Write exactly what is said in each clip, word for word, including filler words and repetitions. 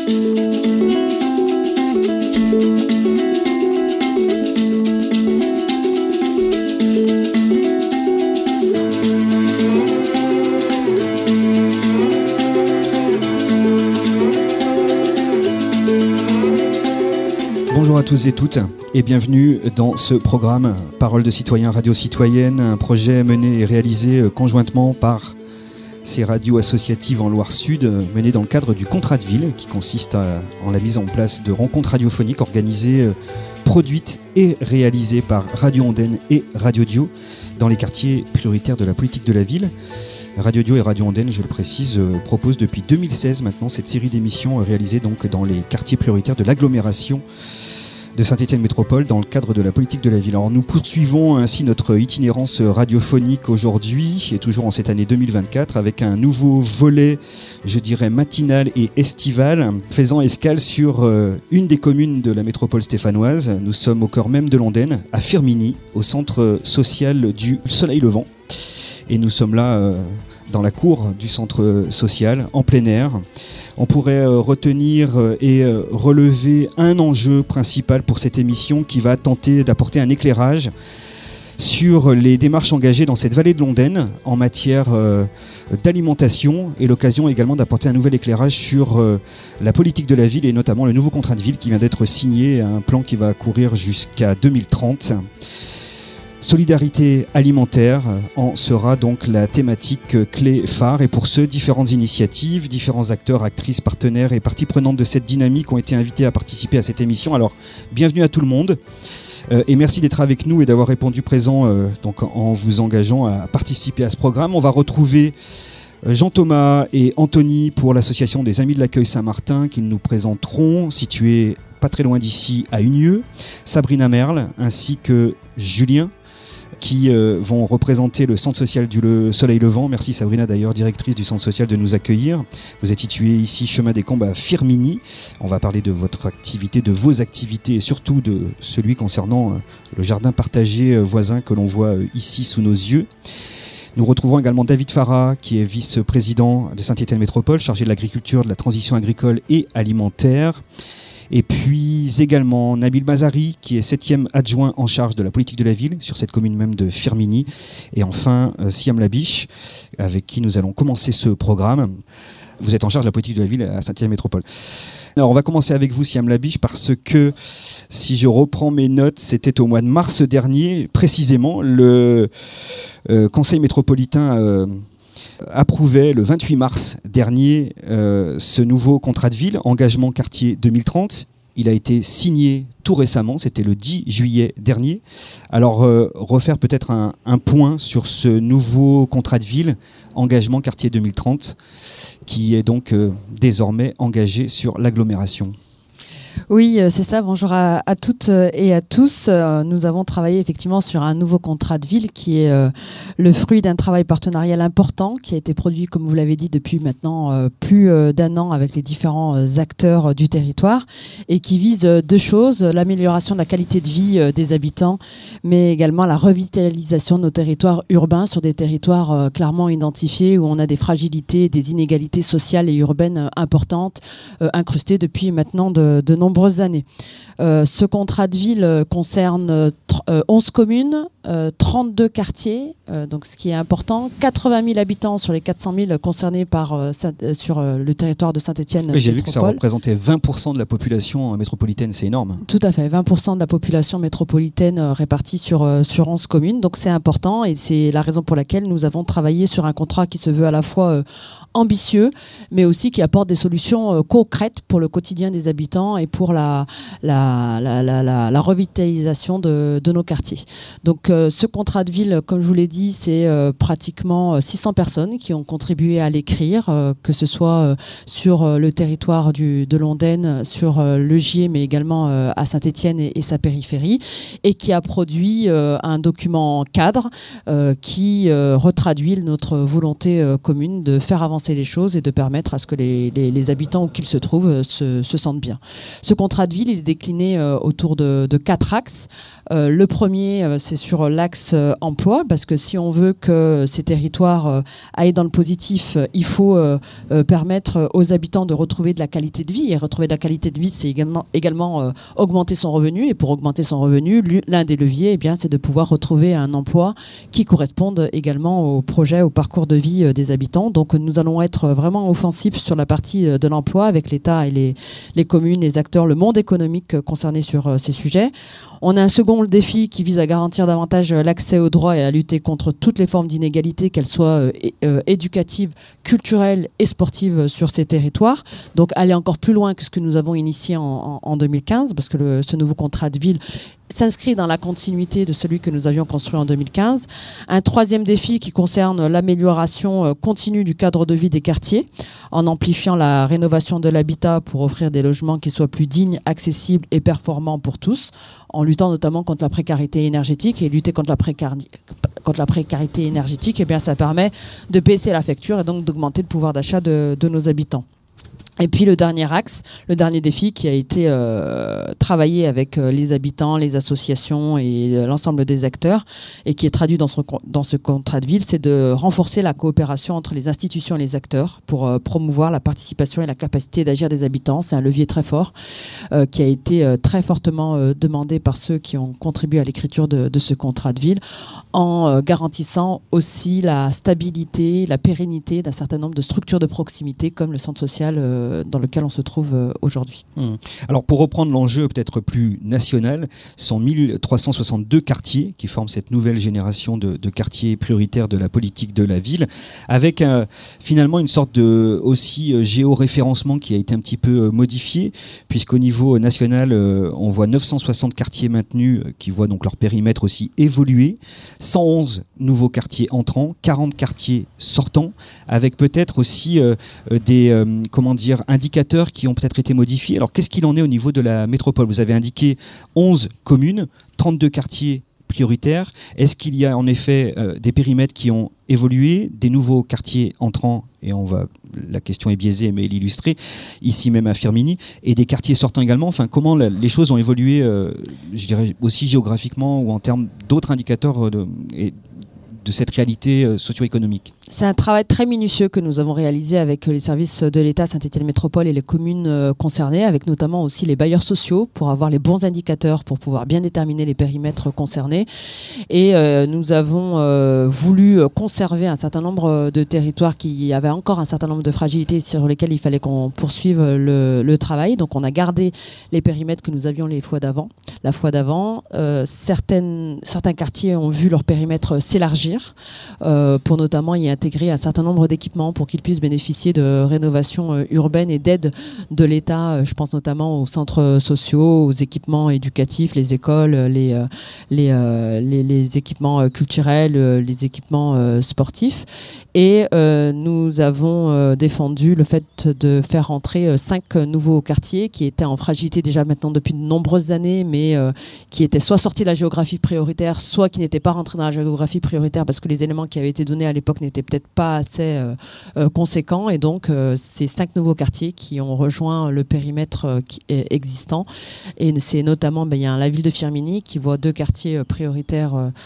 Bonjour à tous et toutes et bienvenue dans ce programme Parole de citoyens, radio citoyenne, un projet mené et réalisé conjointement par ces radios associatives en Loire-Sud, mené dans le cadre du contrat de ville qui consiste à, en la mise en place de rencontres radiophoniques organisées, produites et réalisées par Radio Ondaine et Radio Dio dans les quartiers prioritaires de la politique de la ville. Radio Dio et Radio Ondaine, je le précise, euh, proposent depuis deux mille seize maintenant cette série d'émissions euh, réalisées donc dans les quartiers prioritaires de l'agglomération de Saint-Étienne Métropole dans le cadre de la politique de la ville. Alors nous poursuivons ainsi notre itinérance radiophonique aujourd'hui et toujours en cette année deux mille vingt-quatre avec un nouveau volet, je dirais matinal et estival, faisant escale sur euh, une des communes de la métropole stéphanoise. Nous sommes au cœur même de l'Ondaine, à Firminy, au centre social du Soleil Levant. Et nous sommes là euh, dans la cour du centre social, en plein air. On pourrait euh, retenir euh, et euh, relever un enjeu principal pour cette émission qui va tenter d'apporter un éclairage sur les démarches engagées dans cette vallée de l'Ondaine en matière euh, d'alimentation et l'occasion également d'apporter un nouvel éclairage sur euh, la politique de la ville et notamment le nouveau contrat de ville qui vient d'être signé, un plan qui va courir jusqu'à deux mille trente. Solidarité alimentaire en sera donc la thématique clé phare et pour ce, différentes initiatives, différents acteurs, actrices, partenaires et parties prenantes de cette dynamique ont été invités à participer à cette émission. Alors, bienvenue à tout le monde euh, et merci d'être avec nous et d'avoir répondu présent euh, donc en vous engageant à participer à ce programme. On va retrouver Jean-Thomas et Anthony pour l'association des Amis de l'Accueil Saint-Martin qui nous présenteront, situés pas très loin d'ici à Unieux, Sabrina Merle ainsi que Julien qui euh, vont représenter le centre social du Le Soleil Levant. Merci Sabrina d'ailleurs, directrice du centre social, de nous accueillir. Vous êtes située ici, chemin des Combes à Firminy. On va parler de votre activité, de vos activités et surtout de celui concernant euh, le jardin partagé euh, voisin que l'on voit euh, ici sous nos yeux. Nous retrouvons également David Farah, qui est vice-président de Saint-Étienne Métropole, chargé de l'agriculture, de la transition agricole et alimentaire. Et puis également Nabil Mazari, qui est septième adjoint en charge de la politique de la ville sur cette commune même de Firminy. Et enfin euh, Siam Labiche, avec qui nous allons commencer ce programme. Vous êtes en charge de la politique de la ville à Saint-Étienne Métropole. Alors on va commencer avec vous Siam Labiche parce que si je reprends mes notes, c'était au mois de mars dernier, précisément, le euh, conseil métropolitain euh, approuvait le vingt-huit mars dernier euh, ce nouveau contrat de ville, engagement quartier deux mille trente. Il a été signé tout récemment, c'était le dix juillet dernier. Alors euh, refaire peut-être un, un point sur ce nouveau contrat de ville, engagement quartier deux mille trente, qui est donc euh, désormais engagé sur l'agglomération. Oui, c'est ça. Bonjour à, à toutes et à tous. Nous avons travaillé effectivement sur un nouveau contrat de ville qui est euh, le fruit d'un travail partenarial important qui a été produit, comme vous l'avez dit, depuis maintenant euh, plus euh, d'un an avec les différents euh, acteurs euh, du territoire et qui vise euh, deux choses, l'amélioration de la qualité de vie euh, des habitants, mais également la revitalisation de nos territoires urbains sur des territoires euh, clairement identifiés où on a des fragilités, des inégalités sociales et urbaines euh, importantes, euh, incrustées depuis maintenant de, de nombreuses années. Euh, ce contrat de ville euh, concerne euh, onze communes, euh, trente-deux quartiers, euh, donc ce qui est important, quatre-vingt mille habitants sur les quatre cent mille concernés par, euh, euh, sur euh, le territoire de Saint-Étienne. Oui, j'ai vu que ça représentait vingt pour cent de la population métropolitaine, c'est énorme. Tout à fait, vingt pour cent de la population métropolitaine euh, répartie sur, euh, sur onze communes, donc c'est important et c'est la raison pour laquelle nous avons travaillé sur un contrat qui se veut à la fois euh, ambitieux, mais aussi qui apporte des solutions euh, concrètes pour le quotidien des habitants et pour la, la, la, la, la, la revitalisation de, de nos quartiers. Donc euh, ce contrat de ville, comme je vous l'ai dit, c'est euh, pratiquement six cents personnes qui ont contribué à l'écrire, euh, que ce soit euh, sur euh, le territoire du, de l'Ondaine, sur euh, le Gier, mais également euh, à Saint-Étienne et, et sa périphérie, et qui a produit euh, un document cadre euh, qui euh, retraduit notre volonté euh, commune de faire avancer les choses et de permettre à ce que les, les, les habitants où qu'ils se trouvent euh, se, se sentent bien. Ce contrat de ville, il est décliné euh, autour de, de quatre axes. Euh, le premier, euh, c'est sur sur l'axe euh, emploi, parce que si on veut que ces territoires euh, aillent dans le positif, euh, il faut euh, euh, permettre aux habitants de retrouver de la qualité de vie. Et retrouver de la qualité de vie, c'est également, également euh, augmenter son revenu. Et pour augmenter son revenu, l'un des leviers, eh bien, c'est de pouvoir retrouver un emploi qui corresponde également au projet, au parcours de vie euh, des habitants. Donc nous allons être vraiment offensifs sur la partie euh, de l'emploi avec l'État et les, les communes, les acteurs, le monde économique euh, concerné sur euh, ces sujets. On a un second défi qui vise à garantir davantage l'accès aux droits et à lutter contre toutes les formes d'inégalité, qu'elles soient euh, euh, éducatives, culturelles et sportives sur ces territoires. Donc aller encore plus loin que ce que nous avons initié en, en, en deux mille quinze, parce que le, ce nouveau contrat de ville s'inscrit dans la continuité de celui que nous avions construit en deux mille quinze. Un troisième défi qui concerne l'amélioration continue du cadre de vie des quartiers, en amplifiant la rénovation de l'habitat pour offrir des logements qui soient plus dignes, accessibles et performants pour tous, en luttant notamment contre la précarité énergétique. Et lutter contre la, précari- contre la précarité énergétique, eh bien, ça permet de baisser la facture et donc d'augmenter le pouvoir d'achat de, de nos habitants. Et puis le dernier axe, le dernier défi qui a été euh, travaillé avec euh, les habitants, les associations et euh, l'ensemble des acteurs et qui est traduit dans ce, dans ce contrat de ville, c'est de renforcer la coopération entre les institutions et les acteurs pour euh, promouvoir la participation et la capacité d'agir des habitants. C'est un levier très fort euh, qui a été euh, très fortement euh, demandé par ceux qui ont contribué à l'écriture de, de ce contrat de ville, en euh, garantissant aussi la stabilité, la pérennité d'un certain nombre de structures de proximité comme le centre social euh, dans lequel on se trouve euh, aujourd'hui. Mmh. Alors pour reprendre l'enjeu peut-être plus national, ce sont mille trois cent soixante-deux quartiers qui forment cette nouvelle génération de, de quartiers prioritaires de la politique de la ville, avec euh, finalement une sorte de aussi euh, géoréférencement qui a été un petit peu euh, modifié, puisqu'au niveau national, euh, on voit neuf cent soixante quartiers maintenus euh, qui voient donc leur périmètre aussi évoluer, cent onze nouveaux quartiers entrants, quarante quartiers sortants, avec peut-être aussi euh, des, euh, comment dire, indicateurs qui ont peut-être été modifiés. Alors qu'est-ce qu'il en est au niveau de la métropole ? Vous avez indiqué onze communes, trente-deux quartiers prioritaires. Est-ce qu'il y a en effet euh, des périmètres qui ont évolué, des nouveaux quartiers entrants, et on va, la question est biaisée mais l'illustrer, ici même à Firminy, et des quartiers sortants également. Enfin, comment la, les choses ont évolué, euh, je dirais aussi géographiquement ou en termes d'autres indicateurs de, et de cette réalité euh, socio-économique ? C'est un travail très minutieux que nous avons réalisé avec les services de l'État, Saint-Étienne Métropole et les communes euh, concernées, avec notamment aussi les bailleurs sociaux pour avoir les bons indicateurs pour pouvoir bien déterminer les périmètres concernés. Et euh, nous avons euh, voulu conserver un certain nombre de territoires qui avaient encore un certain nombre de fragilités sur lesquelles il fallait qu'on poursuive le, le travail. Donc on a gardé les périmètres que nous avions les fois d'avant. La fois d'avant, euh, certaines, certains quartiers ont vu leur périmètre s'élargir euh, pour notamment y intégrer un certain nombre d'équipements pour qu'ils puissent bénéficier de rénovation euh, urbaine et d'aide de l'État. Euh, je pense notamment aux centres sociaux, aux équipements éducatifs, les écoles, les, euh, les, euh, les, les équipements euh, culturels, euh, les équipements euh, sportifs. Et euh, nous avons euh, défendu le fait de faire rentrer euh, cinq nouveaux quartiers qui étaient en fragilité déjà maintenant depuis de nombreuses années, mais euh, qui étaient soit sortis de la géographie prioritaire, soit qui n'étaient pas rentrés dans la géographie prioritaire parce que les éléments qui avaient été donnés à l'époque n'étaient peut-être pas assez euh, euh, conséquents. Et donc, euh, ces cinq nouveaux quartiers qui ont rejoint le périmètre euh, qui est existant. Et c'est notamment, ben, il y a la ville de Firminy qui voit deux quartiers euh, prioritaires euh,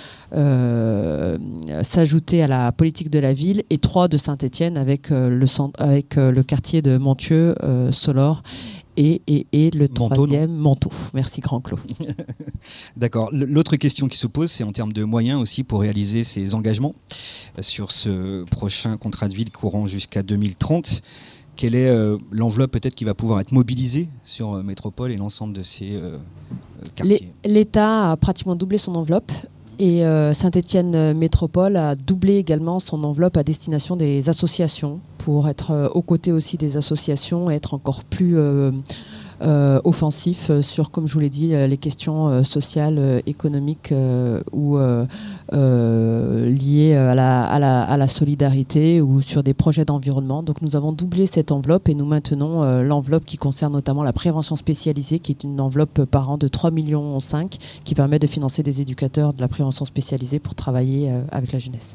euh, s'ajouter à la politique de la ville, et trois de Saint-Étienne avec, euh, le, centre, avec euh, le quartier de Montieu, euh, Solor. Et, et, et le troisième, Manteau. Merci Grand Clos. D'accord. L'autre question qui se pose, c'est en termes de moyens aussi pour réaliser ces engagements sur ce prochain contrat de ville courant jusqu'à deux mille trente. Quelle est euh, l'enveloppe peut-être qui va pouvoir être mobilisée sur euh, Métropole et l'ensemble de ces euh, quartiers ? L'État a pratiquement doublé son enveloppe. Et euh, Saint-Étienne Métropole a doublé également son enveloppe à destination des associations pour être euh, aux côtés aussi des associations et être encore plus euh, euh, offensif sur, comme je vous l'ai dit, les questions euh, sociales, euh, économiques euh, ou euh, euh, liées à la, à, la, à la solidarité ou sur des projets d'environnement. Donc nous avons doublé cette enveloppe et nous maintenons euh, l'enveloppe qui concerne notamment la prévention spécialisée, qui est une enveloppe par an de trois virgule cinq millions qui permet de financer des éducateurs de la prévention spécialisée pour travailler euh, avec la jeunesse.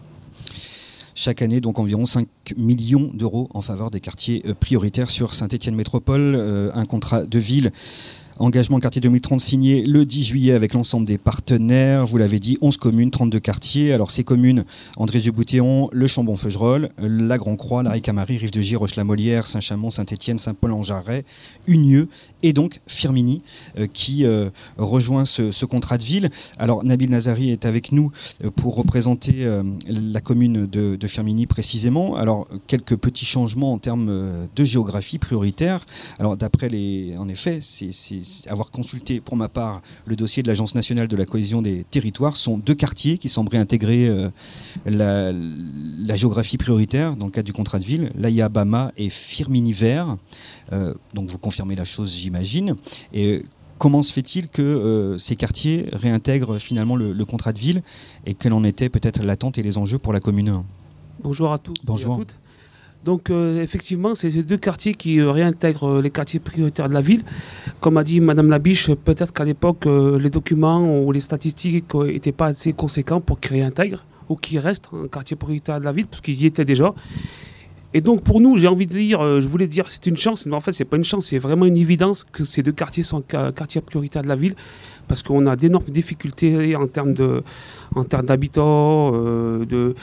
Chaque année, donc environ cinq millions d'euros en faveur des quartiers prioritaires sur Saint-Étienne Métropole. Euh, un contrat de ville Engagement quartier deux mille trente signé le dix juillet avec l'ensemble des partenaires. Vous l'avez dit, onze communes, trente-deux quartiers. Alors ces communes, André-du-Boutéon, le Chambon-Feugerolles, la Grand-Croix, la Ricamarie, Rive-de-Gier, Roche-la-Molière, Saint-Chamond, Saint-Étienne, Saint-Paul-en-Jarret, Unieux et donc Firminy euh, qui euh, rejoint ce, ce contrat de ville. Alors Nabil Nazari est avec nous euh, pour représenter euh, la commune de, de Firminy précisément. Alors quelques petits changements en termes euh, de géographie prioritaire. Alors d'après les... En effet, c'est... c'est avoir consulté pour ma part le dossier de l'Agence nationale de la cohésion des territoires, sont deux quartiers qui sembleraient intégrer euh, la, la géographie prioritaire dans le cadre du contrat de ville, Laïa Bama et Firminy Vert. Euh, donc vous confirmez la chose, j'imagine. Et comment se fait-il que euh, ces quartiers réintègrent finalement le, le contrat de ville et quelle en était peut-être l'attente et les enjeux pour la commune? Bonjour à tous. Bonjour. Et à toutes. Donc euh, effectivement, c'est ces deux quartiers qui euh, réintègrent euh, les quartiers prioritaires de la ville. Comme a dit Madame Labiche, peut-être qu'à l'époque, euh, les documents ou les statistiques n'étaient pas assez conséquents pour qu'ils réintègrent ou qu'ils restent un quartier prioritaire de la ville, parce qu'ils y étaient déjà. Et donc pour nous, j'ai envie de dire, euh, je voulais dire c'est une chance, mais en fait c'est pas une chance, c'est vraiment une évidence que ces deux quartiers sont quartiers prioritaires de la ville, parce qu'on a d'énormes difficultés en termes de, en termes d'habitants, euh, de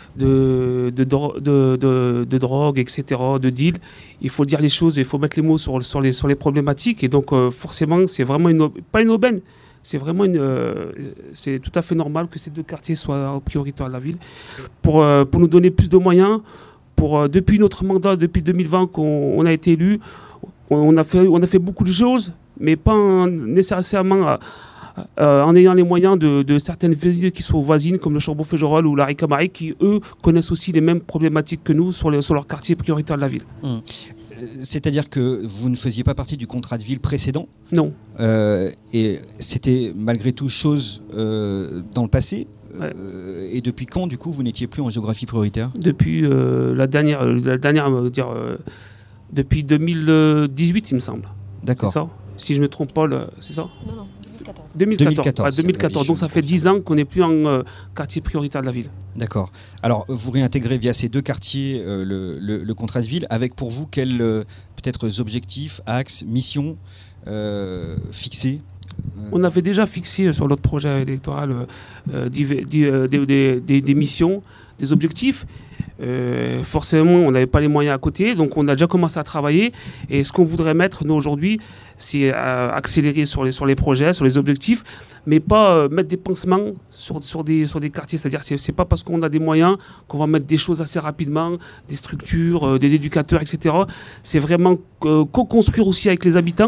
De, de, de, de, de drogue, et cetera, de deal. Il faut dire les choses, il faut mettre les mots sur, sur, les, sur les problématiques. Et donc, euh, forcément, c'est vraiment une, pas une aubaine, c'est vraiment une, euh, c'est tout à fait normal que ces deux quartiers soient prioritaires de la ville. Pour, euh, pour nous donner plus de moyens, pour, euh, depuis notre mandat, depuis deux mille vingt qu'on on a été élu, on a, fait, on a fait beaucoup de choses, mais pas en, nécessairement à, Euh, en ayant les moyens de, de certaines villes qui sont voisines, comme le Chambon-Feugerolles ou la Ricamarie, qui, eux, connaissent aussi les mêmes problématiques que nous sur, les, sur leur quartier prioritaire de la ville. Mmh. C'est-à-dire que vous ne faisiez pas partie du contrat de ville précédent? Non. Euh, et c'était malgré tout chose euh, dans le passé. Ouais. Euh, et depuis quand, du coup, vous n'étiez plus en géographie prioritaire? Depuis euh, la dernière, la dernière euh, dire, euh, depuis deux mille dix-huit, il me semble. D'accord. C'est ça? Si je ne me trompe pas, le... c'est ça? Non, non. deux mille quatorze. deux mille quatorze, deux mille quatorze, ah, deux mille quatorze. Donc ça fait dix ans qu'on n'est plus en euh, quartier prioritaire de la ville. D'accord. Alors vous réintégrez via ces deux quartiers euh, le, le, le contrat de ville, avec pour vous quels euh, peut-être objectifs, axes, missions euh, fixés? On avait déjà fixé sur notre projet électoral euh, des, des, des, des, des missions, des objectifs. Euh, forcément, on n'avait pas les moyens à côté, donc on a déjà commencé à travailler. Et ce qu'on voudrait mettre, nous, aujourd'hui, c'est euh, accélérer sur les, sur les projets, sur les objectifs, mais pas euh, mettre des pansements sur, sur, des, sur des quartiers. C'est-à-dire que ce n'est pas parce qu'on a des moyens qu'on va mettre des choses assez rapidement, des structures, euh, des éducateurs, et cetera. C'est vraiment euh, co-construire aussi avec les habitants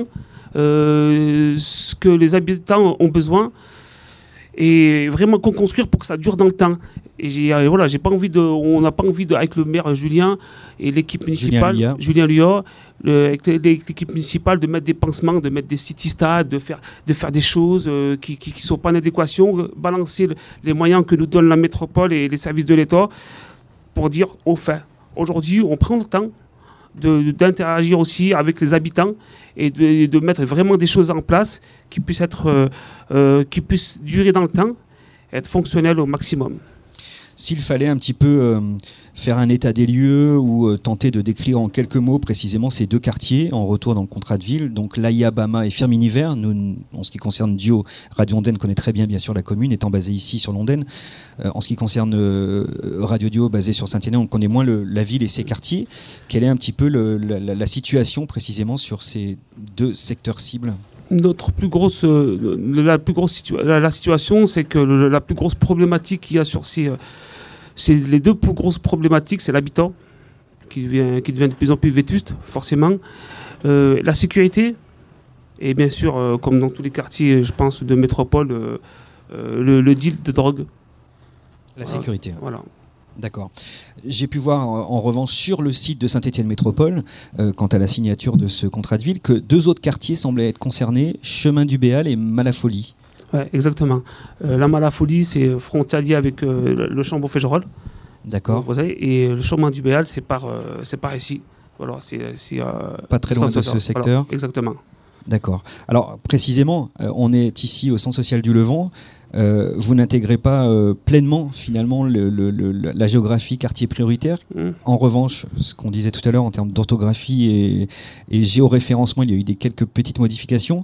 euh, ce que les habitants ont besoin, et vraiment construire pour que ça dure dans le temps. Et j'ai, euh, voilà, j'ai pas envie de, on n'a pas envie de, avec le maire Julien et l'équipe municipale, Julien, Julien Liot, le, avec l'équipe municipale, de mettre des pansements, de mettre des city-stades, de faire, de faire des choses euh, qui qui, qui sont pas en adéquation, balancer le, les moyens que nous donne la métropole et les services de l'État pour dire, au fait, aujourd'hui, on prend le temps de, d'interagir aussi avec les habitants et de, de mettre vraiment des choses en place qui puissent être, euh, euh, qui puissent durer dans le temps, être fonctionnelles au maximum. S'il fallait un petit peu euh, faire un état des lieux ou euh, tenter de décrire en quelques mots précisément ces deux quartiers en retour dans le contrat de ville, donc Laïa Bama et Firminy Vert, nous, en ce qui concerne Dio, Radio Ondaine connaît très bien bien sûr la commune, étant basée ici sur l'Ondaine. Euh, en ce qui concerne euh, Radio Dio, basée sur Saint-Étienne, on connaît moins le, la ville et ses quartiers. Quelle est un petit peu le, la, la situation précisément sur ces deux secteurs cibles? Notre plus grosse, euh, la plus grosse situa- la, la situation, c'est que le, la plus grosse problématique qu'il y a sur ces, euh, c'est les deux plus grosses problématiques, c'est l'habitat qui devient, qui devient de plus en plus vétuste, forcément, euh, la sécurité et bien sûr, euh, comme dans tous les quartiers, je pense, de métropole, euh, euh, le, le deal de drogue. La sécurité. Voilà. D'accord. J'ai pu voir en, en revanche sur le site de Saint-Étienne Métropole, euh, quant à la signature de ce contrat de ville, que deux autres quartiers semblaient être concernés, Chemin du Béal et Malafolie. Ouais, exactement. Euh, la Malafolie, c'est frontalier avec euh, le Chambon-Feugerolles. D'accord. Vous savez, et le Chemin du Béal, c'est par, euh, c'est par ici. Voilà, c'est, c'est, euh, Pas très loin de ce secteur. Voilà, exactement. D'accord. Alors précisément, euh, on est ici au Centre social du Levant. Euh, vous n'intégrez pas euh, pleinement finalement le, le, le, la géographie quartier prioritaire. Mmh. En revanche, ce qu'on disait tout à l'heure en termes d'orthographie et, et géoréférencement, il y a eu des quelques petites modifications.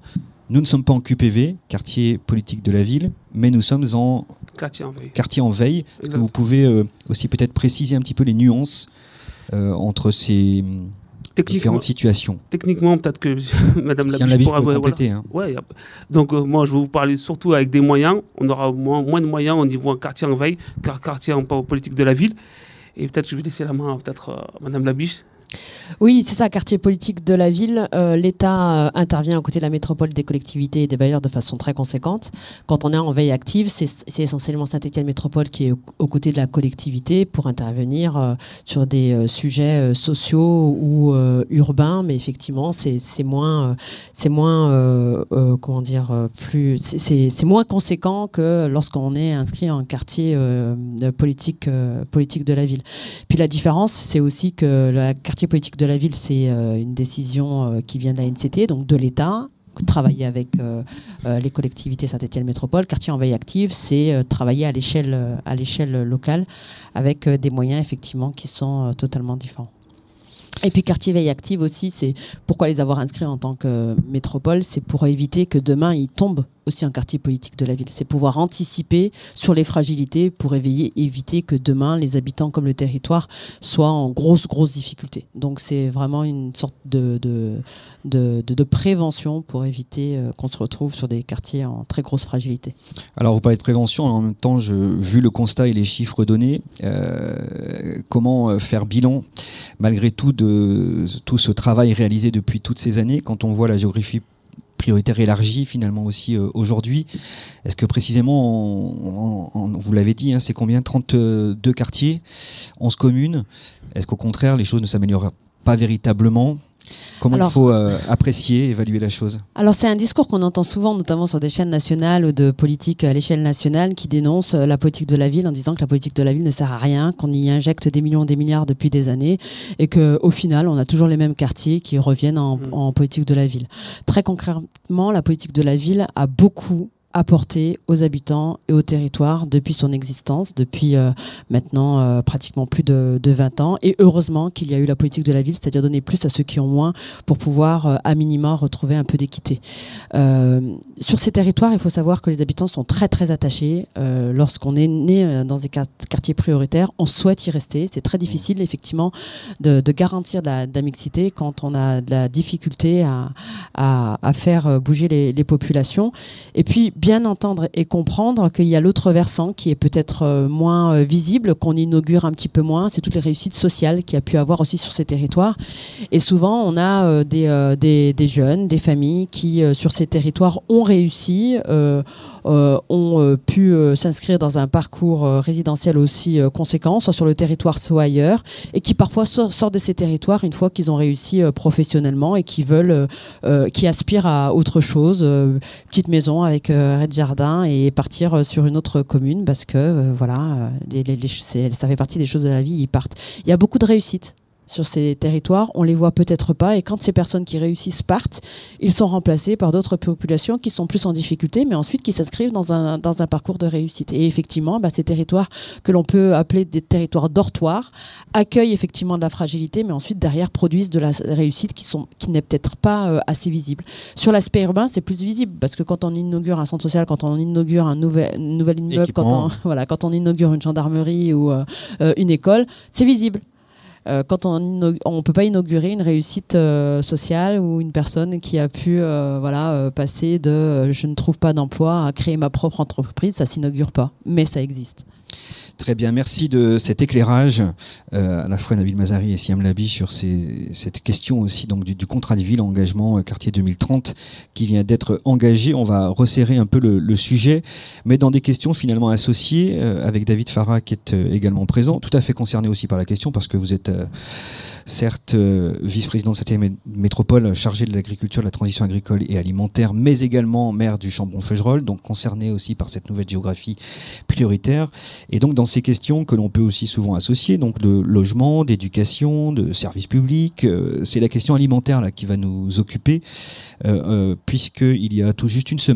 Nous ne sommes pas en Q P V, quartier politique de la ville, mais nous sommes en quartier en veille. Quartier en veille. Est-ce que vous pouvez euh, aussi peut-être préciser un petit peu les nuances euh, entre ces différentes situations? Techniquement, peut-être que Madame Madame Labiche pourra compléter. Voilà. Hein. Ouais, donc euh, moi, je vais vous parler surtout avec des moyens. On aura moins, moins de moyens au niveau quartier en veille, car quartier en politique de la ville. Et peut-être je vais laisser la main peut-être à Madame Labiche. Oui, c'est ça, quartier politique de la ville. Euh, L'État euh, intervient aux côtés de la métropole, des collectivités et des bailleurs de façon très conséquente. Quand on est en veille active, c'est essentiellement Saint-Étienne Métropole qui est aux au côtés de la collectivité pour intervenir euh, sur des euh, sujets euh, sociaux ou euh, urbains. Mais effectivement, c'est moins, euh, c'est moins, euh, euh, comment dire, euh, plus, c'est moins conséquent que lorsqu'on est inscrit en quartier euh, politique, euh, politique de la ville. Puis la différence, c'est aussi que la quartier politique de la ville, c'est euh, une décision euh, qui vient de la N C T, donc de l'État, travailler avec euh, euh, les collectivités Saint-Étienne Métropole. Quartier en veille active, c'est euh, travailler à l'échelle euh, à l'échelle locale avec euh, des moyens effectivement qui sont euh, totalement différents. Et puis quartier veille active aussi, c'est pourquoi les avoir inscrits en tant que métropole, c'est pour éviter que demain ils tombent aussi en quartier politique de la ville. C'est pouvoir anticiper sur les fragilités pour éveiller, éviter que demain les habitants comme le territoire soient en grosse grosse difficulté. Donc c'est vraiment une sorte de de, de, de, de prévention pour éviter euh, qu'on se retrouve sur des quartiers en très grosse fragilité. Alors vous parlez de prévention, en même temps, je, vu le constat et les chiffres donnés, euh, comment faire bilan malgré tout de tout ce travail réalisé depuis toutes ces années, quand on voit la géographie prioritaire élargie finalement aussi euh, aujourd'hui. Est-ce que précisément, en, en, vous l'avez dit, hein, c'est combien, trente-deux quartiers, onze communes? Est-ce qu'au contraire, les choses ne s'améliorent pas véritablement? Comment alors, il faut euh, apprécier, évaluer la chose? Alors c'est un discours qu'on entend souvent, notamment sur des chaînes nationales ou de politique à l'échelle nationale, qui dénonce la politique de la ville en disant que la politique de la ville ne sert à rien, qu'on y injecte des millions et des milliards depuis des années et qu'au final on a toujours les mêmes quartiers qui reviennent en, mmh. en politique de la ville. Très concrètement, la politique de la ville a beaucoup apporté aux habitants et au territoire depuis son existence, depuis euh, maintenant euh, pratiquement plus de, de vingt ans. Et heureusement qu'il y a eu la politique de la ville, c'est-à-dire donner plus à ceux qui ont moins pour pouvoir euh, à minima retrouver un peu d'équité. Euh, sur ces territoires, il faut savoir que les habitants sont très très attachés. Euh, Lorsqu'on est né dans des quartiers prioritaires, on souhaite y rester. C'est très difficile effectivement de, de garantir de la, de la mixité quand on a de la difficulté à, à, à faire bouger les, les populations. Et puis bien entendre et comprendre qu'il y a l'autre versant qui est peut-être euh, moins euh, visible, qu'on inaugure un petit peu moins, c'est toutes les réussites sociales qu'il y a pu avoir aussi sur ces territoires. Et souvent, on a euh, des, euh, des, des jeunes, des familles qui, euh, sur ces territoires, ont réussi, euh, euh, ont euh, pu euh, s'inscrire dans un parcours euh, résidentiel aussi euh, conséquent, soit sur le territoire, soit ailleurs, et qui parfois sortent de ces territoires une fois qu'ils ont réussi euh, professionnellement et qui veulent, euh, qui aspirent à autre chose, euh, petite maison avec euh, de jardin et partir sur une autre commune parce que euh, voilà, les, les, les, ça fait partie des choses de la vie, ils partent. Il y a beaucoup de réussites sur ces territoires, on les voit peut-être pas, et quand ces personnes qui réussissent partent, ils sont remplacés par d'autres populations qui sont plus en difficulté, mais ensuite qui s'inscrivent dans un, dans un parcours de réussite. Et effectivement, bah, ces territoires que l'on peut appeler des territoires dortoirs accueillent effectivement de la fragilité, mais ensuite derrière produisent de la réussite qui, sont, qui n'est peut-être pas euh, assez visible. Sur l'aspect urbain, c'est plus visible, parce que quand on inaugure un centre social, quand on inaugure un nouvel, nouvel immeuble, quand on, voilà, quand on inaugure une gendarmerie ou euh, euh, une école, c'est visible. Euh, quand on ne peut pas inaugurer une réussite euh, sociale ou une personne qui a pu euh, voilà, euh, passer de euh, je ne trouve pas d'emploi à créer ma propre entreprise, ça s'inaugure pas, mais ça existe. Très bien, merci de cet éclairage, euh, à la fois Nabil Mazari et Siam Labiche sur ces, cette question aussi donc du, du contrat de ville, engagement euh, quartier deux mille trente qui vient d'être engagé. On va resserrer un peu le, le sujet, mais dans des questions finalement associées euh, avec David Farah qui est euh, également présent, tout à fait concerné aussi par la question parce que vous êtes euh, certes euh, vice-président de cette métropole chargé de l'agriculture, de la transition agricole et alimentaire, mais également maire du Chambon-Feugerolles, donc concerné aussi par cette nouvelle géographie prioritaire. Et donc dans ces questions que l'on peut aussi souvent associer, donc de logement, d'éducation, de services publics, euh, c'est la question alimentaire là qui va nous occuper, euh, euh, puisqu'il y a tout juste une semaine,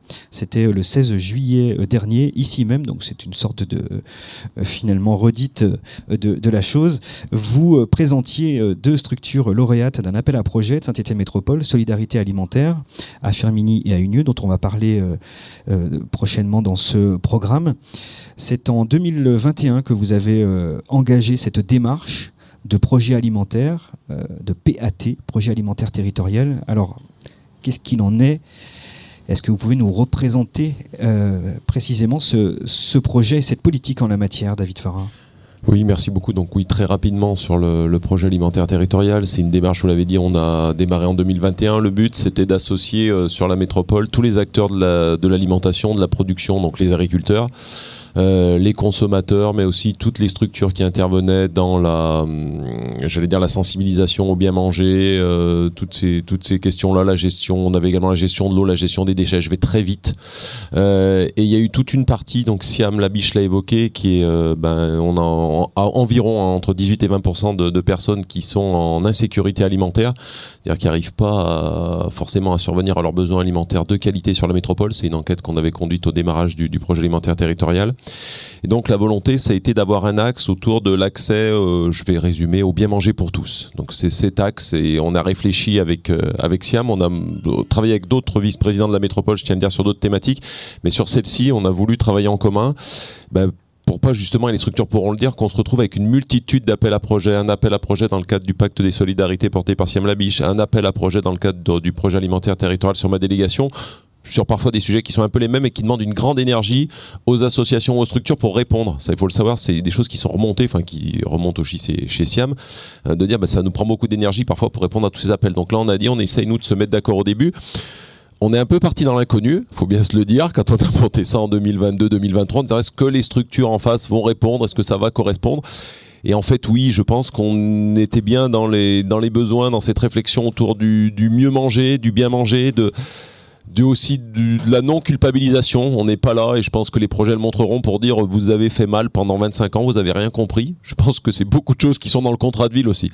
C'était le seize juillet dernier, ici même, donc c'est une sorte de euh, finalement redite de, de la chose. Vous euh, présentiez euh, deux structures lauréates d'un appel à projet de Saint-Étienne Métropole, Solidarité Alimentaire, à Firminy et à Unieux, dont on va parler euh, euh, prochainement dans ce programme. C'est en deux mille vingt et un que vous avez euh, engagé cette démarche de projet alimentaire, euh, de P A T, projet alimentaire territorial. Alors, qu'est-ce qu'il en est ? Est-ce que vous pouvez nous représenter euh, précisément ce, ce projet et cette politique en la matière, David Farah ? Oui, merci beaucoup. Donc oui, très rapidement sur le, le projet alimentaire territorial, c'est une démarche, vous l'avez dit, on a démarré en deux mille vingt et un. Le but, c'était d'associer euh, sur la métropole tous les acteurs de, la, de l'alimentation, de la production, donc les agriculteurs, euh, les consommateurs, mais aussi toutes les structures qui intervenaient dans la, euh, j'allais dire la sensibilisation au bien manger, euh, toutes ces toutes ces questions-là, la gestion. On avait également la gestion de l'eau, la gestion des déchets. Je vais très vite. Euh, et il y a eu toute une partie, donc Siam Labiche l'a évoqué, qui est, euh, ben, on a à environ hein, entre dix-huit et vingt pour cent de, de personnes qui sont en insécurité alimentaire, c'est-à-dire qui n'arrivent pas à, forcément à survenir à leurs besoins alimentaires de qualité sur la métropole. C'est une enquête qu'on avait conduite au démarrage du, du projet alimentaire territorial. Et donc la volonté, ça a été d'avoir un axe autour de l'accès, euh, je vais résumer, au bien manger pour tous. Donc c'est cet axe et on a réfléchi avec, euh, avec Siam, on a travaillé avec d'autres vice-présidents de la métropole, je tiens à le dire, sur d'autres thématiques, mais sur celle-ci, on a voulu travailler en commun. Ben, pour pas justement, et les structures pourront le dire, qu'on se retrouve avec une multitude d'appels à projets, un appel à projet dans le cadre du pacte des solidarités porté par Siam Labiche, un appel à projet dans le cadre de, du projet alimentaire territorial sur ma délégation, sur parfois des sujets qui sont un peu les mêmes et qui demandent une grande énergie aux associations, aux structures pour répondre. Ça, il faut le savoir, c'est des choses qui sont remontées, enfin qui remontent aussi chez Siam, euh, de dire bah, ça nous prend beaucoup d'énergie parfois pour répondre à tous ces appels. Donc là, on a dit, on essaye nous de se mettre d'accord au début. On est un peu parti dans l'inconnu, faut bien se le dire, quand on a monté ça en deux mille vingt-deux deux mille vingt-trois, on disait est-ce que les structures en face vont répondre, est-ce que ça va correspondre ? Et en fait, oui, je pense qu'on était bien dans les, dans les besoins, dans cette réflexion autour du, du mieux manger, du bien manger, de... de aussi de la non-culpabilisation. On n'est pas là et je pense que les projets le montreront pour dire vous avez fait mal pendant vingt-cinq ans, vous n'avez rien compris. Je pense que c'est beaucoup de choses qui sont dans le contrat de ville aussi.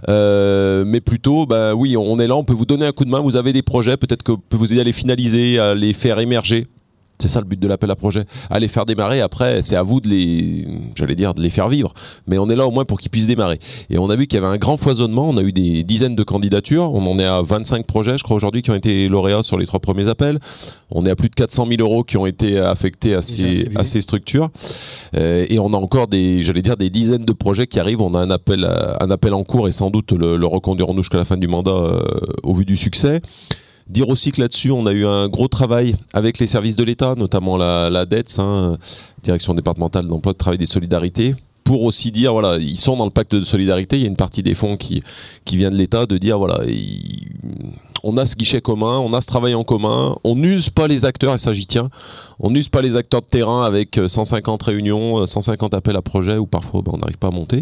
Euh, mais plutôt, bah oui, on est là, on peut vous donner un coup de main, vous avez des projets, peut-être que peut vous aider à les finaliser, à les faire émerger. C'est ça le but de l'appel à projet, à les faire démarrer. Après, c'est à vous de les, j'allais dire, de les faire vivre. Mais on est là au moins pour qu'ils puissent démarrer. Et on a vu qu'il y avait un grand foisonnement. On a eu des dizaines de candidatures. On en est à vingt-cinq projets, je crois, aujourd'hui, qui ont été lauréats sur les trois premiers appels. On est à plus de quatre cent mille euros qui ont été affectés à ces, à ces structures. Euh, et on a encore des, j'allais dire, des dizaines de projets qui arrivent. On a un appel, un appel en cours et sans doute le, le reconduirons-nous jusqu'à la fin du mandat euh, au vu du succès. Dire aussi que là-dessus, on a eu un gros travail avec les services de l'État, notamment la, la D E T S, hein, Direction départementale d'emploi, de travail et des solidarités, pour aussi dire, voilà, ils sont dans le pacte de solidarité, il y a une partie des fonds qui, qui vient de l'État, de dire, voilà, il, on a ce guichet commun, on a ce travail en commun, on n'use pas les acteurs, et ça j'y tiens, on n'use pas les acteurs de terrain avec cent cinquante réunions, cent cinquante appels à projets, où parfois ben, on n'arrive pas à monter.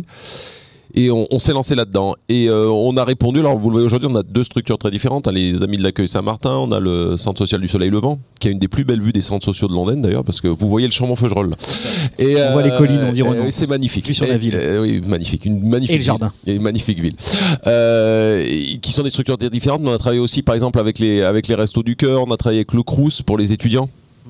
Et on, on s'est lancé là-dedans. Et euh, on a répondu, alors vous le voyez aujourd'hui, on a deux structures très différentes. On a les Amis de l'accueil Saint-Martin, on a le Centre social du Soleil Levant, qui a une des plus belles vues des centres sociaux de Londres d'ailleurs, parce que vous voyez le Chambon-Feugerolles. Et on euh, voit les collines environnantes. C'est magnifique. Vue sur la ville. Et, oui, magnifique. Une magnifique et le jardin. Ville, et une magnifique ville. Euh, et, qui sont des structures différentes. On a travaillé aussi, par exemple, avec les, avec les Restos du Cœur, on a travaillé avec le Crous pour les étudiants.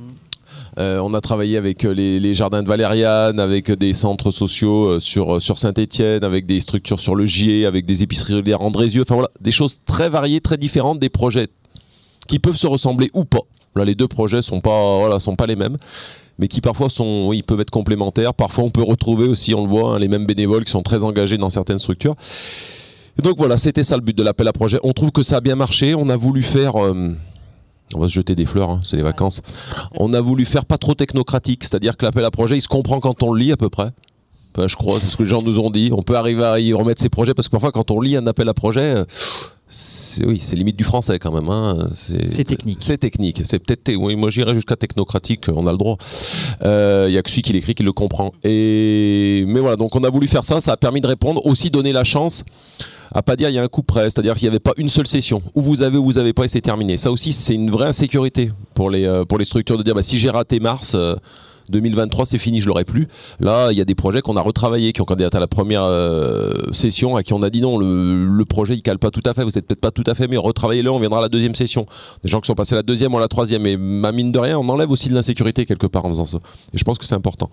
Euh, on a travaillé avec les, les jardins de Valériane, avec des centres sociaux sur, sur Saint-Étienne, avec des structures sur le Gier, avec des épiceries régulières Andrézieux. Enfin voilà, des choses très variées, très différentes, des projets qui peuvent se ressembler ou pas. Là, les deux projets sont pas, voilà, sont pas les mêmes, mais qui parfois sont, oui, peuvent être complémentaires. Parfois, on peut retrouver aussi, on le voit, hein, les mêmes bénévoles qui sont très engagés dans certaines structures. Et donc voilà, c'était ça le but de l'appel à projet. On trouve que ça a bien marché. On a voulu faire... Euh, On va se jeter des fleurs, hein, c'est les vacances. On a voulu faire pas trop technocratique, c'est-à-dire que l'appel à projet, il se comprend quand on le lit à peu près. Enfin, je crois, c'est ce que les gens nous ont dit. On peut arriver à y remettre ses projets parce que parfois, quand on lit un appel à projet, c'est, oui, c'est limite du français quand même. Hein. C'est, c'est technique. C'est, c'est technique. C'est peut-être, oui, moi j'irais jusqu'à technocratique, on a le droit. Il euh, y a que celui qui l'écrit qui le comprend. Et mais voilà, donc on a voulu faire ça. Ça a permis de répondre, aussi donner la chance. À pas dire il y a un coup près, c'est-à-dire qu'il n'y avait pas une seule session où vous avez ou vous avez pas et c'est terminé. Ça aussi c'est une vraie insécurité pour les euh, pour les structures de dire bah si j'ai raté mars, euh, deux mille vingt-trois c'est fini, je l'aurai plus. Là il y a des projets qu'on a retravaillés, qui ont candidaté à la première euh, session, à qui on a dit non, le, le projet il cale pas tout à fait, vous êtes peut-être pas tout à fait, mais retravaillez-le, on viendra à la deuxième session. Des gens qui sont passés à la deuxième ou à la troisième, et ma mine de rien on enlève aussi de l'insécurité quelque part en faisant ça. Et je pense que c'est important.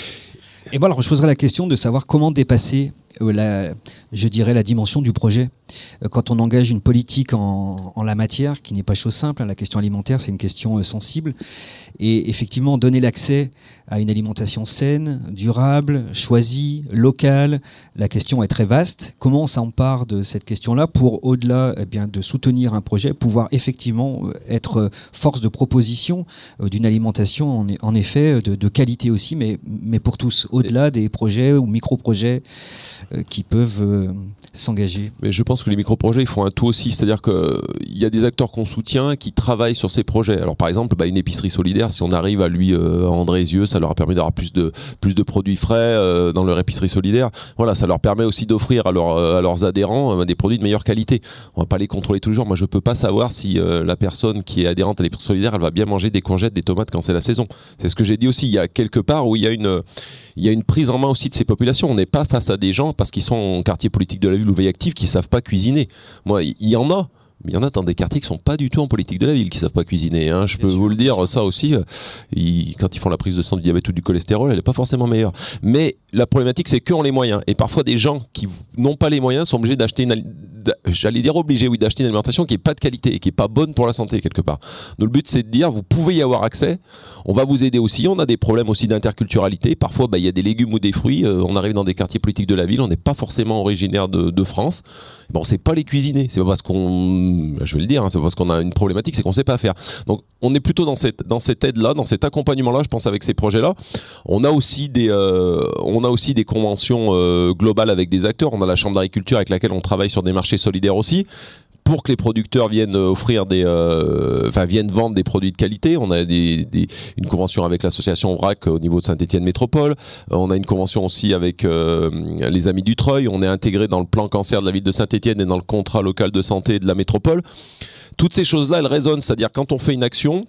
Et bon, alors je poserai la question de savoir comment dépasser euh, la, je dirais, la dimension du projet. Euh, quand on engage une politique en, en la matière, qui n'est pas chose simple, hein, la question alimentaire, c'est une question euh, sensible. Et effectivement, donner l'accès à une alimentation saine, durable, choisie, locale, la question est très vaste. Comment on s'empare de cette question-là pour, au-delà eh bien, de soutenir un projet, pouvoir effectivement être force de proposition euh, d'une alimentation, en, en effet, de, de qualité aussi, mais, mais pour tous, au-delà des projets ou micro-projets euh, qui peuvent euh, s'engager. Mais je pense que les micro-projets, ils font un tout aussi. C'est-à-dire qu'il y a des acteurs qu'on soutient qui travaillent sur ces projets. Alors par exemple, bah, une épicerie solidaire, si on arrive à lui euh, à Andrézieux, ça leur a permis d'avoir plus de, plus de produits frais euh, dans leur épicerie solidaire. Voilà, ça leur permet aussi d'offrir à, leur, à leurs adhérents euh, des produits de meilleure qualité. On va pas les contrôler tous les jours. Moi, je peux pas savoir si euh, la personne qui est adhérente à l'épicerie solidaire, elle va bien manger des courgettes, des tomates quand c'est la saison. C'est ce que j'ai dit aussi. Il y a quelque part où il y a une, il y a une prise en main aussi de ces populations. On n'est pas face à des gens, parce qu'ils sont en quartier politique de la ville ou veille active, qui savent pas cuisiner. Moi, il y en a. Mais il y en a dans des quartiers qui sont pas du tout en politique de la ville, qui savent pas cuisiner. Hein. Je peux vous le dire, ça aussi, ils, quand ils font la prise de sang du diabète ou du cholestérol, elle est pas forcément meilleure. Mais la problématique, c'est qu'on les moyens. Et parfois, des gens qui n'ont pas les moyens sont obligés d'acheter une, j'allais dire obligés, oui, d'acheter une alimentation qui est pas de qualité et qui est pas bonne pour la santé quelque part. Donc le but, c'est de dire, vous pouvez y avoir accès. On va vous aider aussi. On a des problèmes aussi d'interculturalité. Parfois, bah, il y a des légumes ou des fruits. Euh, on arrive dans des quartiers politiques de la ville. On n'est pas forcément originaire de, de France. Bon, on sait pas les cuisiner. C'est pas parce qu'on, je vais le dire, hein, c'est pas parce qu'on a une problématique, c'est qu'on sait pas faire. Donc, on est plutôt dans cette dans cette aide-là, dans cet accompagnement-là. Je pense avec ces projets-là, on a aussi des euh, on a aussi des conventions euh, globales avec des acteurs. On a la Chambre d'agriculture avec laquelle on travaille sur des marchés solidaires aussi, pour que les producteurs viennent offrir des, euh, enfin viennent vendre des produits de qualité. On a des, des, une convention avec l'association V R A C au niveau de Saint-Étienne Métropole. Euh, on a une convention aussi avec euh, les Amis du Treuil. On est intégré dans le plan cancer de la ville de Saint-Étienne et dans le contrat local de santé de la métropole. Toutes ces choses-là, elles résonnent. C'est-à-dire quand on fait une action,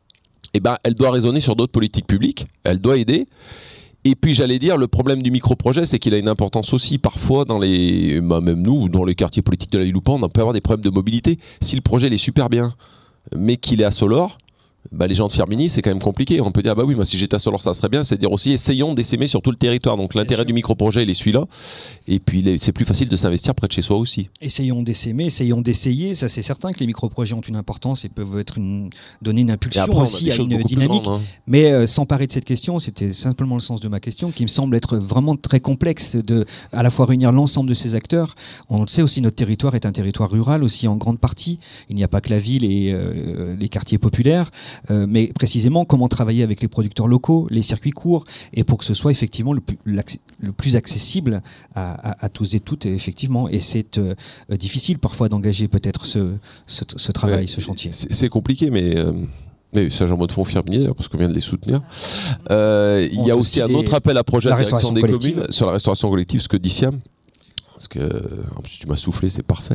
eh ben, elle doit résonner sur d'autres politiques publiques. Elle doit aider. Et puis j'allais dire, le problème du micro-projet, c'est qu'il a une importance aussi parfois dans les, bah même nous, dans les quartiers politiques de la ville ou pas, on peut avoir des problèmes de mobilité. Si le projet il est super bien, mais qu'il est à Solor, bah les gens de Firminy, c'est quand même compliqué. On peut dire, bah oui, moi si j'étais à Solor, ça serait bien. C'est dire aussi, essayons d'essaimer sur tout le territoire. Donc l'intérêt du micro-projet, il est celui-là. Et puis c'est plus facile de s'investir près de chez soi aussi. Essayons d'essaimer, essayons d'essayer. Ça, c'est certain que les micro-projets ont une importance et peuvent être une, donner une impulsion après, aussi à une dynamique. Grandes, hein. Mais euh, s'emparer de cette question, c'était simplement le sens de ma question, qui me semble être vraiment très complexe de à la fois réunir l'ensemble de ces acteurs. On le sait aussi, notre territoire est un territoire rural aussi en grande partie. Il n'y a pas que la ville et euh, les quartiers populaires. Euh, mais précisément, comment travailler avec les producteurs locaux, les circuits courts, et pour que ce soit effectivement le plus, le plus accessible à, à, à tous et toutes, effectivement. Et c'est euh, difficile parfois d'engager peut-être ce, ce, ce travail, ouais, ce chantier. C'est compliqué, mais... Euh... Mais ça, j'en mode fonds Firminy, parce qu'on vient de les soutenir. Euh, il y a aussi un des... autre appel à projet de direction des collective. communes sur la restauration collective, ce que dit Siam. Parce que, en plus, tu m'as soufflé, c'est parfait.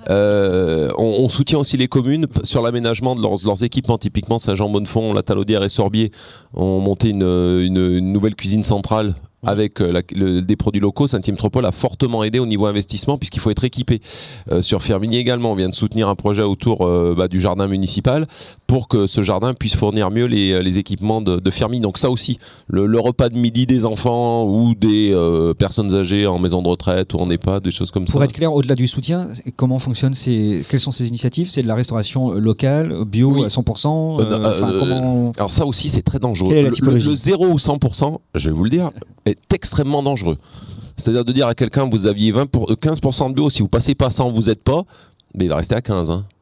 Euh, on, on soutient aussi les communes sur l'aménagement de leurs, de leurs équipements. Typiquement, Saint-Jean-Bonnefond, la Talaudière et Sorbier ont monté une, une, une nouvelle cuisine centrale avec la, le, des produits locaux. Saint-Étienne Métropole a fortement aidé au niveau investissement, puisqu'il faut être équipé. Euh, sur Firminy également, on vient de soutenir un projet autour euh, bah, du jardin municipal pour que ce jardin puisse fournir mieux les, les équipements de, de Firminy. Donc ça aussi, le, le repas de midi des enfants ou des euh, personnes âgées en maison de retraite ou en EHPAD, des choses comme pour ça. Pour être clair, au-delà du soutien, comment fonctionnent ces, quelles sont ces initiatives? C'est de la restauration locale, bio, oui, à cent pour cent euh, euh, euh, comment... Alors ça aussi, c'est très dangereux. Quelle est la le, typologie? le, le zéro ou cent pour cent, je vais vous le dire, est extrêmement dangereux. C'est-à-dire de dire à quelqu'un, vous aviez vingt pour, quinze pour cent de bio, si vous passez pas cent, vous n'êtes pas, mais il va rester à quinze. Hein.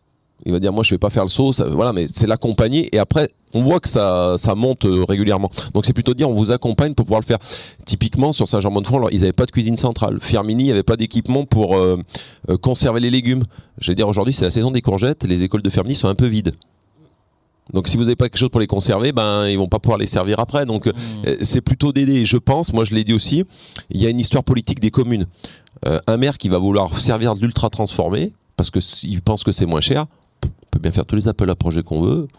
Il va dire, moi je vais pas faire le saut, ça, voilà, mais c'est l'accompagner, et après on voit que ça, ça monte régulièrement. Donc c'est plutôt dire, on vous accompagne pour pouvoir le faire. Typiquement sur Saint-Jean-Bonnefond, ils n'avaient pas de cuisine centrale. Firminy, il n'y avait pas d'équipement pour euh, euh, conserver les légumes. Je vais dire, aujourd'hui c'est la saison des courgettes, les écoles de Firminy sont un peu vides. Donc si vous n'avez pas quelque chose pour les conserver, ben ils vont pas pouvoir les servir après. Donc mmh. euh, c'est plutôt d'aider. Je pense, moi je l'ai dit aussi, il y a une histoire politique des communes. Euh, un maire qui va vouloir servir de l'ultra transformé parce que il pense que c'est moins cher, on peut bien faire tous les appels à projets qu'on veut.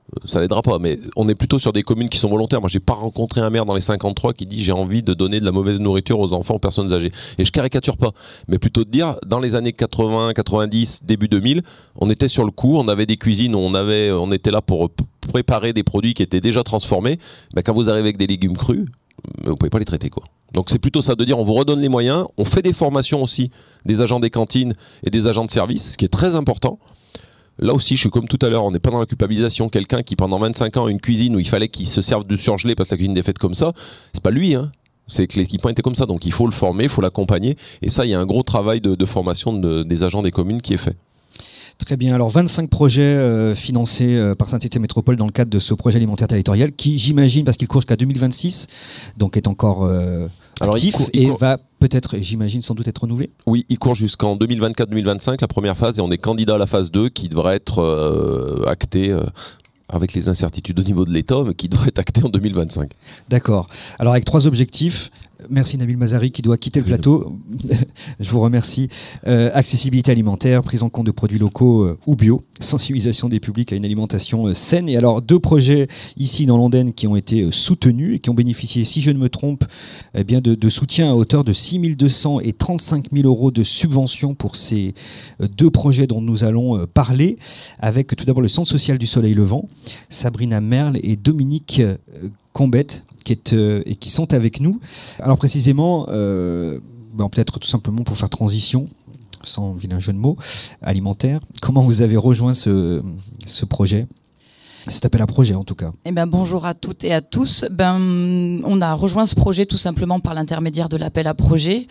ça l'aidera pas. Mais on est plutôt sur des communes qui sont volontaires. Moi, j'ai pas rencontré un maire dans les cinquante-trois qui dit j'ai envie de donner de la mauvaise nourriture aux enfants, aux personnes âgées. Et je caricature pas, mais plutôt de dire dans les années quatre-vingts, quatre-vingt-dix, début deux mille, on était sur le coup, on avait des cuisines, où on avait, on était là pour préparer des produits qui étaient déjà transformés. Ben, quand vous arrivez avec des légumes crus, vous pouvez pas les traiter, quoi. Donc c'est plutôt ça de dire on vous redonne les moyens, on fait des formations aussi des agents des cantines et des agents de service, ce qui est très important. Là aussi, je suis comme tout à l'heure, on n'est pas dans la culpabilisation. Quelqu'un qui pendant vingt-cinq ans a une cuisine où il fallait qu'il se serve de surgelé parce que la cuisine est faite comme ça, c'est pas lui, hein. C'est que l'équipement était comme ça, donc il faut le former, il faut l'accompagner. Et ça, il y a un gros travail de, de formation de, des agents des communes qui est fait. Très bien. Alors vingt-cinq projets euh, financés euh, par Saint-Étienne Métropole dans le cadre de ce projet alimentaire territorial qui, j'imagine, parce qu'il court jusqu'à deux mille vingt-six, donc est encore euh, Alors, actif il court, il et court. va peut-être, j'imagine, sans doute être renouvelé. Oui, il court jusqu'en deux mille vingt-quatre deux mille vingt-cinq, la première phase, et on est candidat à la phase deux qui devrait être euh, actée euh, avec les incertitudes au niveau de l'État, mais qui devrait être actée en deux mille vingt-cinq. D'accord. Alors avec trois objectifs. Merci Nabil Mazari qui doit quitter le plateau. Je vous remercie. Euh, accessibilité alimentaire, prise en compte de produits locaux euh, ou bio, sensibilisation des publics à une alimentation euh, saine. Et alors deux projets ici dans l'Ondaine qui ont été euh, soutenus et qui ont bénéficié, si je ne me trompe, eh bien de, de soutien à hauteur de six mille deux cents et trente-cinq mille euros de subventions pour ces euh, deux projets dont nous allons euh, parler, avec tout d'abord le Centre social du Soleil Levant, Sabrina Merle et Dominique euh, Combette, qui est, euh, et qui sont avec nous. Alors précisément, euh, ben peut-être tout simplement pour faire transition, sans vilain jeu de mots, alimentaire, comment vous avez rejoint ce, ce projet ? Cet appel à projet en tout cas. Eh ben, bonjour à toutes et à tous. Ben, on a rejoint ce projet tout simplement par l'intermédiaire de l'appel à projet.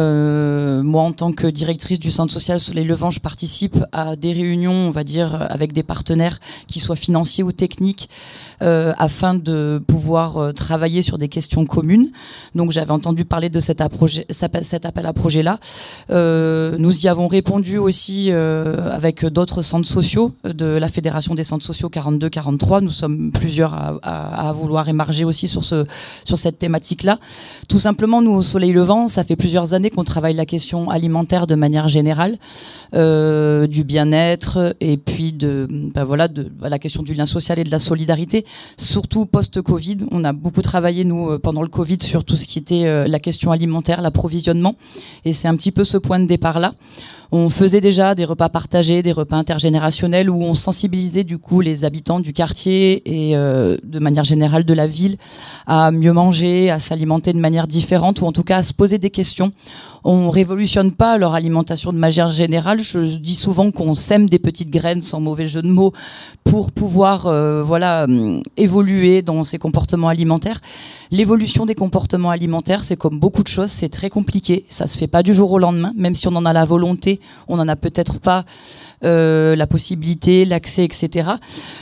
Euh, moi, en tant que directrice du Centre social Soleil Levant, je participe à des réunions, on va dire, avec des partenaires qui soient financiers ou techniques, euh, afin de pouvoir euh, travailler sur des questions communes. Donc, j'avais entendu parler de cet, approche, cet appel à projet-là. Euh, nous y avons répondu aussi euh, avec d'autres centres sociaux de la Fédération des centres sociaux quarante-deux quarante-trois. Nous sommes plusieurs à, à, à vouloir émarger aussi sur, ce, sur cette thématique-là. Tout simplement, nous, au Soleil Levant, ça fait plusieurs années qu'on travaille la question alimentaire de manière générale, euh, du bien-être et puis de, ben voilà, de la question du lien social et de la solidarité. Surtout post-Covid, on a beaucoup travaillé, nous, pendant le Covid, sur tout ce qui était euh, la question alimentaire, l'approvisionnement. Et c'est un petit peu ce point de départ-là. On faisait déjà des repas partagés, des repas intergénérationnels où on sensibilisait du coup les habitants du quartier et euh, de manière générale de la ville à mieux manger, à s'alimenter de manière différente ou en tout cas à se poser des questions. On révolutionne pas leur alimentation de manière générale. Je dis souvent qu'on sème des petites graines, sans mauvais jeu de mots, pour pouvoir euh, voilà euh, évoluer dans ces comportements alimentaires. L'évolution des comportements alimentaires, c'est comme beaucoup de choses, c'est très compliqué. Ça se fait pas du jour au lendemain, même si on en a la volonté, on n'en a peut-être pas euh, la possibilité, l'accès, et cetera.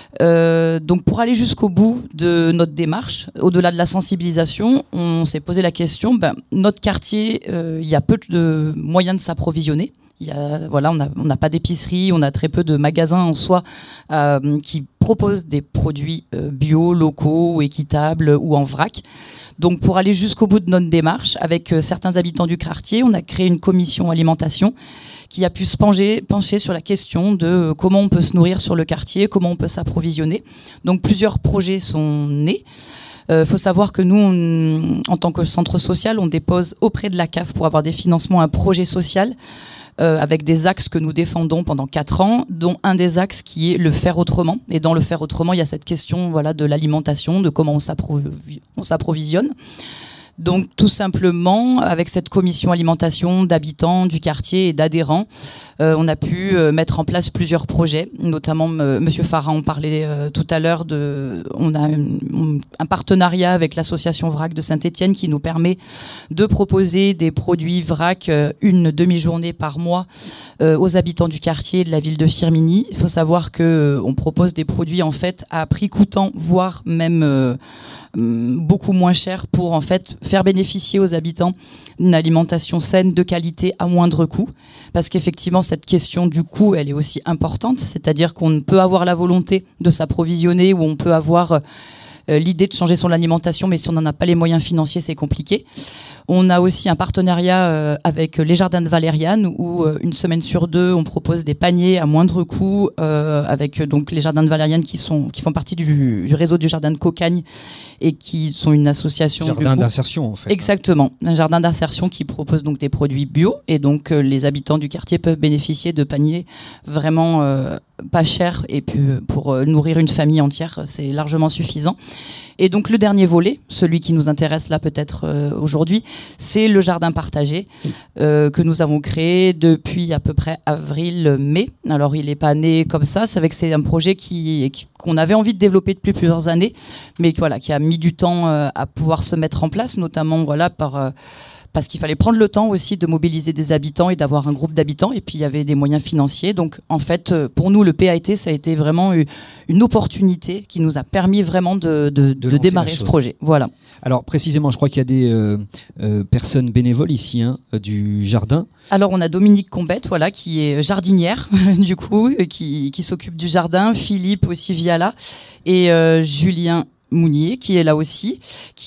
Euh, donc pour aller jusqu'au bout de notre démarche, au-delà de la sensibilisation, on s'est posé la question, ben, notre quartier, euh, il y a peu de moyens de s'approvisionner. Il y a, voilà, on n'a on n'a pas d'épicerie, on a très peu de magasins en soi euh, qui proposent des produits euh, bio, locaux, ou équitables ou en vrac. Donc pour aller jusqu'au bout de notre démarche, avec euh, certains habitants du quartier, on a créé une commission alimentation qui a pu se pencher, pencher sur la question de euh, comment on peut se nourrir sur le quartier, comment on peut s'approvisionner. Donc plusieurs projets sont nés. Il euh, faut savoir que nous, on, en tant que centre social, on dépose auprès de la C A F pour avoir des financements un projet social euh, avec des axes que nous défendons pendant quatre ans, dont un des axes qui est le faire autrement. Et dans le faire autrement, il y a cette question voilà, de l'alimentation, de comment on s'approvi- on s'approvisionne. Donc tout simplement, avec cette commission alimentation d'habitants du quartier et d'adhérents, euh, on a pu euh, mettre en place plusieurs projets, notamment euh, Monsieur Farah en parlait euh, tout à l'heure, de, on a un, un partenariat avec l'association VRAC de Saint-Étienne qui nous permet de proposer des produits VRAC euh, une demi-journée par mois euh, aux habitants du quartier et de la ville de Firminy. Il faut savoir que euh, on propose des produits en fait à prix coûtant, voire même euh, beaucoup moins cher pour en fait faire bénéficier aux habitants d'une alimentation saine, de qualité, à moindre coût. Parce qu'effectivement, cette question du coût, elle est aussi importante. C'est-à-dire qu'on peut avoir la volonté de s'approvisionner ou on peut avoir euh, l'idée de changer son alimentation, mais si on n'en a pas les moyens financiers, c'est compliqué. On a aussi un partenariat euh, avec les Jardins de Valériane où euh, une semaine sur deux, on propose des paniers à moindre coût euh, avec donc les Jardins de Valériane qui sont qui font partie du, du réseau du Jardin de Cocagne et qui sont une association. Jardin d'insertion en fait. Exactement, un jardin d'insertion qui propose donc des produits bio et donc euh, les habitants du quartier peuvent bénéficier de paniers vraiment euh, pas chers et puis pour euh, nourrir une famille entière, c'est largement suffisant. Et donc le dernier volet, celui qui nous intéresse là peut-être euh, aujourd'hui, c'est le jardin partagé euh, que nous avons créé depuis à peu près avril-mai. Alors il n'est pas né comme ça, c'est avec c'est un projet qui, qui, qu'on avait envie de développer depuis plusieurs années, mais voilà, qui a mis du temps euh, à pouvoir se mettre en place, notamment voilà par euh, parce qu'il fallait prendre le temps aussi de mobiliser des habitants et d'avoir un groupe d'habitants, et puis il y avait des moyens financiers. Donc en fait, pour nous, le P A T, ça a été vraiment une opportunité qui nous a permis vraiment de, de, de, de démarrer ce projet. Voilà. Alors précisément, je crois qu'il y a des euh, euh, personnes bénévoles ici hein, du jardin. Alors on a Dominique Combette, voilà, qui est jardinière du coup, qui, qui s'occupe du jardin, Philippe aussi Viala et euh, Julien Mounier qui est là aussi,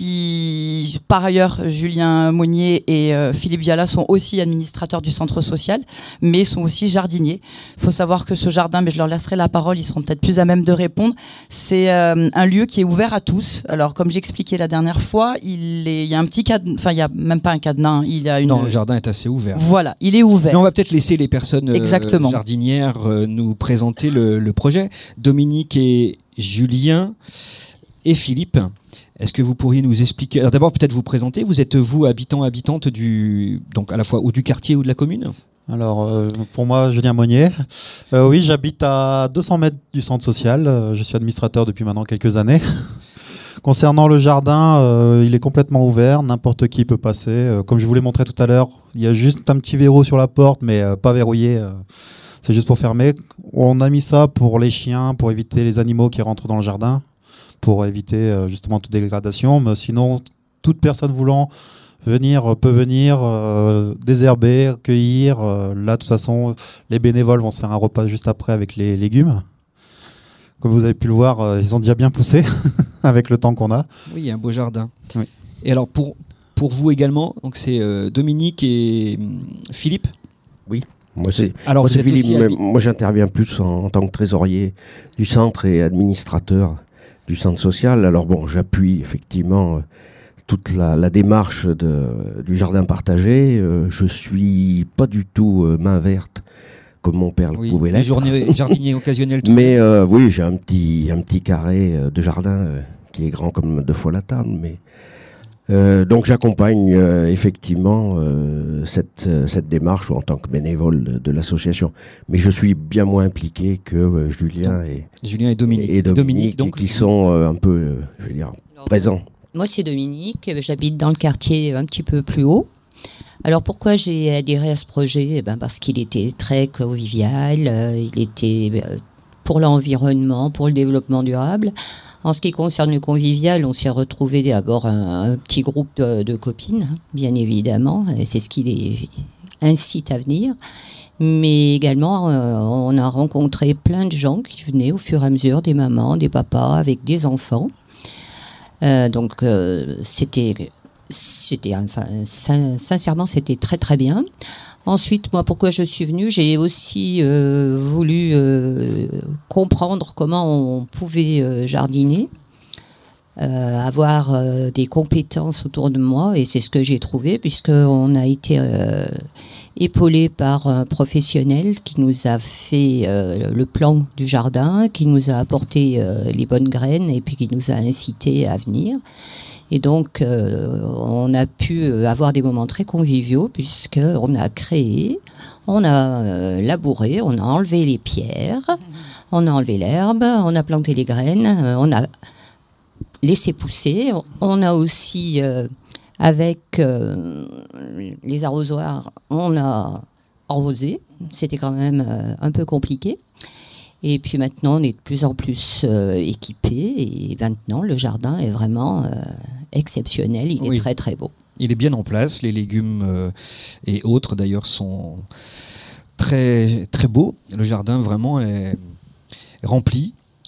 qui par ailleurs Julien Mounier et euh, Philippe Viala sont aussi administrateurs du centre social, mais sont aussi jardiniers. Il faut savoir que ce jardin, mais je leur laisserai la parole, ils seront peut-être plus à même de répondre. C'est euh, un lieu qui est ouvert à tous. Alors comme j'expliquais la dernière fois, il, est, il y a un petit cadenas, enfin il y a même pas un cadenas, il y a une. Non, le jardin est assez ouvert. Voilà, il est ouvert. Mais on va peut-être laisser les personnes euh, Exactement. jardinières euh, nous présenter le, le projet. Dominique et Julien. Et Philippe, est-ce que vous pourriez nous expliquer, alors d'abord peut-être vous présenter, vous êtes vous habitant, habitante du, donc à la fois ou du quartier ou de la commune? Alors euh, pour moi, Julien Monnier, euh, oui j'habite à deux cents mètres du centre social, euh, je suis administrateur depuis maintenant quelques années. Concernant le jardin, euh, il est complètement ouvert, n'importe qui peut passer. Euh, comme je vous l'ai montré tout à l'heure, il y a juste un petit verrou sur la porte, mais euh, pas verrouillé, euh, c'est juste pour fermer. On a mis ça pour les chiens, pour éviter les animaux qui rentrent dans le jardin, pour éviter euh, justement toute dégradation, mais sinon toute personne voulant venir peut venir euh, désherber, cueillir. Euh, là de toute façon les bénévoles vont se faire un repas juste après avec les légumes. Comme vous avez pu le voir, euh, ils ont déjà bien poussé avec le temps qu'on a. Oui, il y a un beau jardin. Oui. Et alors pour, pour vous également, donc c'est euh, Dominique et hum, Philippe. Oui. Moi, c'est, alors moi, vous c'est êtes Philippe, aussi mais habi- moi j'interviens plus en, en tant que trésorier du centre et administrateur du centre social. Alors bon, j'appuie effectivement euh, toute la, la démarche de, du jardin partagé. Euh, je suis pas du tout euh, main verte comme mon père oui, pouvait les l'être. journées jardiniers occasionnels. tout Mais euh, oui, j'ai un petit, un petit carré euh, de jardin euh, qui est grand comme deux fois la table. Mais euh, donc j'accompagne euh, effectivement euh, cette, euh, cette démarche en tant que bénévole de, de l'association. Mais je suis bien moins impliqué que euh, Julien et, Julien et Dominique. et Dominique, Dominique, donc qui sont euh, un peu, euh, je veux dire, Alors, présents. Moi, c'est Dominique. J'habite dans le quartier un petit peu plus haut. Alors, pourquoi j'ai adhéré à ce projet? Eh ben, parce qu'il était très convivial. Euh, il était euh, pour l'environnement, pour le développement durable. En ce qui concerne le convivial, on s'est retrouvé d'abord un, un petit groupe de, de copines, bien évidemment. Et c'est ce qui les incite à venir. Mais également, euh, on a rencontré plein de gens qui venaient au fur et à mesure, des mamans, des papas, avec des enfants. Euh, donc, euh, c'était, c'était, enfin, sin- sincèrement, c'était très très bien. Ensuite, moi, pourquoi je suis venue, j'ai aussi euh, voulu euh, comprendre comment on pouvait euh, jardiner, euh, avoir euh, des compétences autour de moi, et c'est ce que j'ai trouvé, puisqu'on a été euh, épaulé par un professionnel qui nous a fait euh, le plan du jardin, qui nous a apporté euh, les bonnes graines, et puis qui nous a incité à venir. Et donc, euh, on a pu avoir des moments très conviviaux puisqu'on a créé, on a euh, labouré, on a enlevé les pierres, on a enlevé l'herbe, on a planté les graines, euh, on a laissé pousser. On a aussi, euh, avec euh, les arrosoirs, on a arrosé. C'était quand même euh, un peu compliqué. Et puis maintenant, on est de plus en plus euh, équipés. Et maintenant, le jardin est vraiment euh, exceptionnel. Il Oui. est très, très beau. il est bien en place. Les légumes euh, et autres d'ailleurs sont très très beaux. Le jardin vraiment est rempli.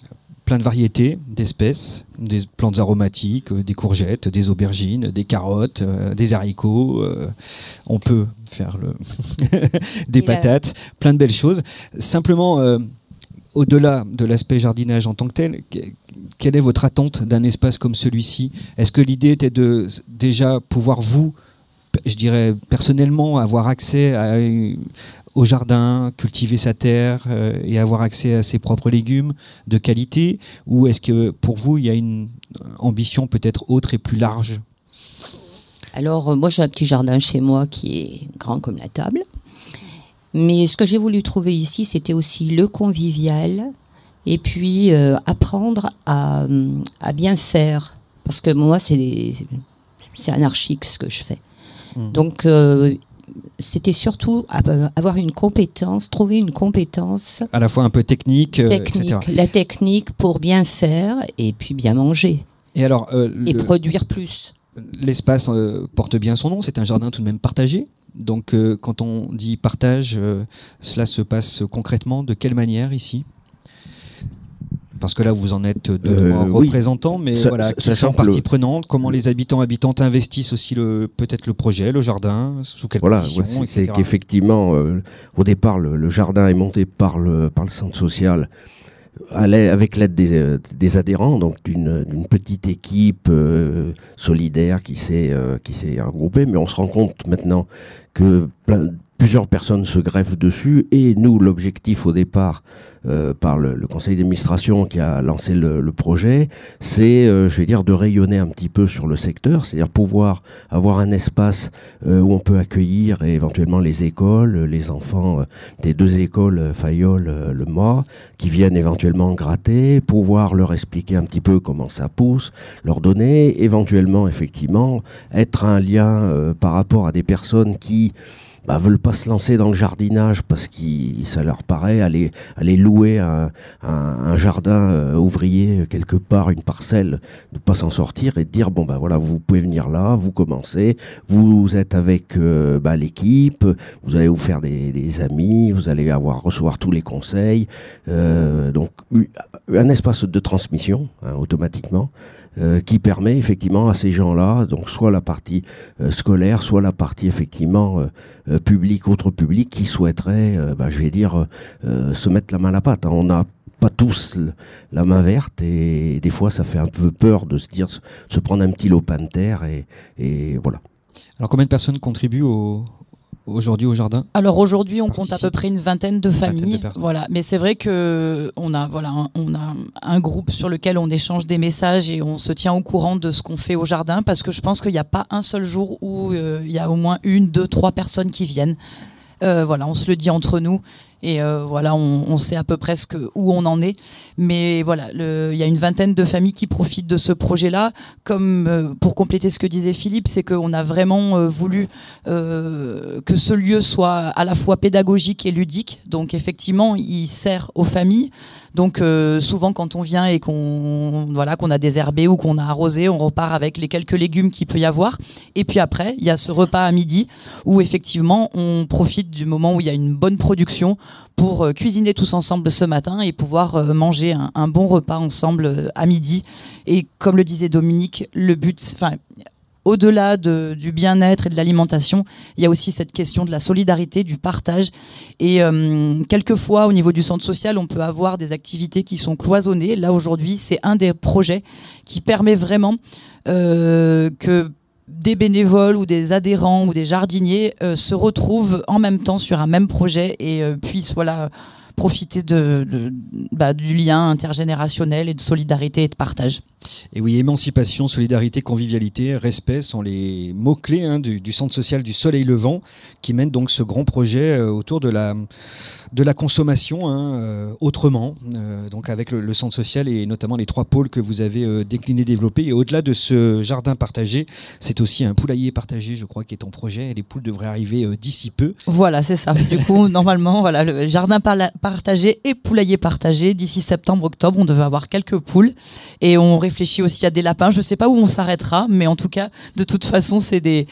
plein de variétés d'espèces, des plantes aromatiques, euh, des courgettes, des aubergines, des carottes, euh, des haricots. Euh, on peut faire le des Et patates, là... plein de belles choses. Simplement, euh, au-delà de l'aspect jardinage en tant que tel, quelle est votre attente d'un espace comme celui-ci? Est-ce que l'idée était de déjà pouvoir vous, je dirais personnellement, avoir accès à, au jardin, cultiver sa terre euh, et avoir accès à ses propres légumes de qualité? Ou est-ce que pour vous, il y a une ambition peut-être autre et plus large? Alors, euh, moi j'ai un petit jardin chez moi qui est grand comme la table. Mais ce que j'ai voulu trouver ici, c'était aussi le convivial et puis euh, apprendre à, à bien faire. Parce que moi, c'est, c'est anarchique ce que je fais. Mmh. Donc, euh, c'était surtout avoir une compétence, trouver une compétence. À la fois un peu technique, technique et cetera. La technique pour bien faire et puis bien manger. Et, alors, euh, et le, produire plus. L'espace euh, porte bien son nom, c'est un jardin tout de même partagé. Donc, euh, quand on dit partage, euh, cela se passe concrètement de quelle manière ici? Parce que là, vous en êtes deux euh, représentants, oui. mais ça, voilà, ça, qui ça sont partie le... prenante. Comment les habitants habitantes investissent aussi le, peut-être le projet, le jardin, sous quelles voilà, conditions, ouais, c'est, et cetera. C'est qu'effectivement, euh, au départ, le, le jardin est monté par le par le centre social. Avec l'aide des, des adhérents, donc d'une, d'une petite équipe euh, solidaire qui s'est, euh, qui s'est regroupée, mais on se rend compte maintenant que plein, plusieurs personnes se greffent dessus, et nous, l'objectif au départ, euh, par le, le conseil d'administration qui a lancé le, le projet, c'est, euh, je vais dire, de rayonner un petit peu sur le secteur, c'est-à-dire pouvoir avoir un espace euh, où on peut accueillir et éventuellement les écoles, les enfants euh, des deux écoles, euh, Fayolle, euh, Le Mât, qui viennent éventuellement gratter, pouvoir leur expliquer un petit peu comment ça pousse, leur donner, éventuellement, effectivement, être un lien euh, par rapport à des personnes qui bah, veulent pas se lancer dans le jardinage parce que ça leur paraît aller, aller louer un, un, un jardin euh, ouvrier quelque part, une parcelle, de pas s'en sortir et de dire bon bah voilà, vous pouvez venir là, vous commencez, vous êtes avec euh, bah, l'équipe, vous allez vous faire des, des amis, vous allez avoir recevoir tous les conseils, euh, donc un espace de transmission hein, automatiquement. Euh, qui permet effectivement à ces gens-là, donc soit la partie euh, scolaire, soit la partie effectivement euh, euh, publique, autre public, qui souhaiterait, euh, bah, je vais dire, euh, se mettre la main à la pâte. Hein. On n'a pas tous la main verte et des fois ça fait un peu peur de se dire, se prendre un petit lopin de terre et, et voilà. Alors combien de personnes contribuent au... aujourd'hui au jardin? Alors aujourd'hui, on compte à peu près une vingtaine de familles. De voilà, mais c'est vrai que on a voilà, un, on a un groupe sur lequel on échange des messages et on se tient au courant de ce qu'on fait au jardin, parce que je pense qu'il n'y a pas un seul jour où euh, il y a au moins une, deux, trois personnes qui viennent. Euh, voilà, on se le dit entre nous. Et euh, voilà, on, on sait à peu près ce que, où on en est. Mais voilà, il y a une vingtaine de familles qui profitent de ce projet-là. Comme euh, pour compléter ce que disait Philippe, c'est qu'on a vraiment euh, voulu euh, que ce lieu soit à la fois pédagogique et ludique. Donc effectivement, il sert aux familles. Donc euh, souvent quand on vient et qu'on voilà qu'on a désherbé ou qu'on a arrosé, on repart avec les quelques légumes qu'il peut y avoir. Et puis après, il y a ce repas à midi où effectivement on profite du moment où il y a une bonne production pour euh, cuisiner tous ensemble ce matin et pouvoir euh, manger un, un bon repas ensemble euh, à midi. Et comme le disait Dominique, le but, enfin, au-delà de, du bien-être et de l'alimentation, il y a aussi cette question de la solidarité, du partage. Et euh, quelquefois, au niveau du centre social, on peut avoir des activités qui sont cloisonnées. Là, aujourd'hui, c'est un des projets qui permet vraiment euh, que des bénévoles ou des adhérents ou des jardiniers euh, se retrouvent en même temps sur un même projet et euh, puissent voilà, profiter de, de, bah, du lien intergénérationnel et de solidarité et de partage. Et oui, émancipation, solidarité, convivialité, respect sont les mots-clés hein, du, du centre social du Soleil Levant qui mène donc ce grand projet euh, autour de la, de la consommation hein, euh, autrement, euh, donc avec le, le centre social et notamment les trois pôles que vous avez euh, déclinés, développés. Et au-delà de ce jardin partagé, c'est aussi un poulailler partagé, je crois, qui est en projet. Et les poules devraient arriver euh, d'ici peu. Voilà, c'est ça. Du coup, normalement, voilà, le jardin par- partagé et poulailler partagé, d'ici septembre-octobre, on devait avoir quelques poules. Et on réfléchit aussi à des lapins. Je ne sais pas où on s'arrêtera, mais en tout cas, de toute façon, c'est des,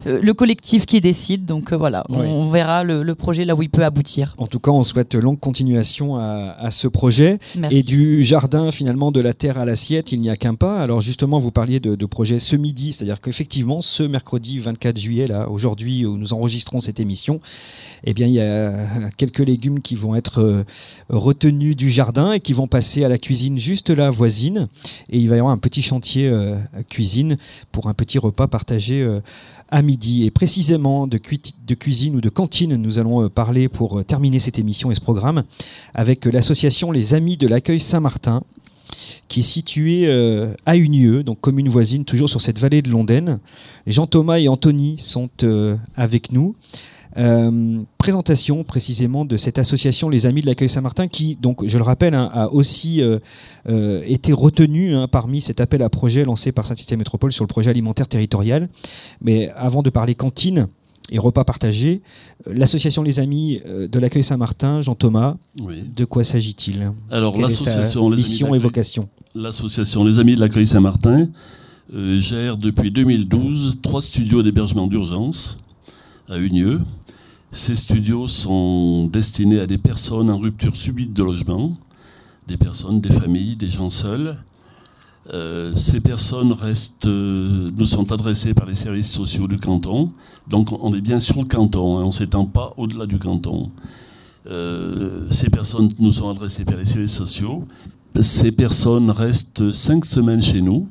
euh, le collectif qui décide. Donc euh, voilà, Ouais. on, on verra le, le projet là où il peut aboutir. En tout cas, on souhaite longue continuation à, à ce projet. Merci. Et du jardin, finalement, de la terre à l'assiette, il n'y a qu'un pas. Alors justement, vous parliez de, de projet ce midi, c'est-à-dire qu'effectivement, ce mercredi vingt-quatre juillet, là, aujourd'hui, où nous enregistrons cette émission, eh bien, il y a quelques légumes qui vont être euh, retenus du jardin et qui vont passer à la cuisine juste là, voisine. Et il va y avoir un petit chantier euh, cuisine pour un petit repas partagé euh, à midi. Et précisément de, cu- de cuisine ou de cantine, nous allons euh, parler pour euh, terminer cette émission et ce programme avec euh, l'association Les Amis de l'Accueil Saint-Martin, qui est située euh, à Unieux, donc commune voisine, toujours sur cette vallée de l'Ondaine. Jean-Thomas et Anthony sont euh, avec nous. Euh, présentation précisément de cette association Les Amis de l'Accueil Saint-Martin qui, donc, je le rappelle, hein, a aussi euh, euh, été retenue hein, parmi cet appel à projet lancé par Saint-Étienne Métropole sur le projet alimentaire territorial. Mais avant de parler cantine et repas partagés, euh, l'association Les Amis euh, de l'Accueil Saint-Martin, Jean-Thomas, Oui. de quoi s'agit-il? Alors, Quelle est sa l'association Les Amis de mission et l'Accueil- vocation? L'association Les Amis de l'Accueil Saint-Martin euh, gère depuis deux mille douze trois studios d'hébergement d'urgence à Unieux. Ces studios sont destinés à des personnes en rupture subite de logement, des personnes, des familles, des gens seuls. Euh, ces personnes restent, euh, nous sont adressées par les services sociaux du canton. Donc on est bien sur le canton, hein, on ne s'étend pas au-delà du canton. Euh, ces personnes nous sont adressées par les services sociaux. Ces personnes restent cinq semaines chez nous.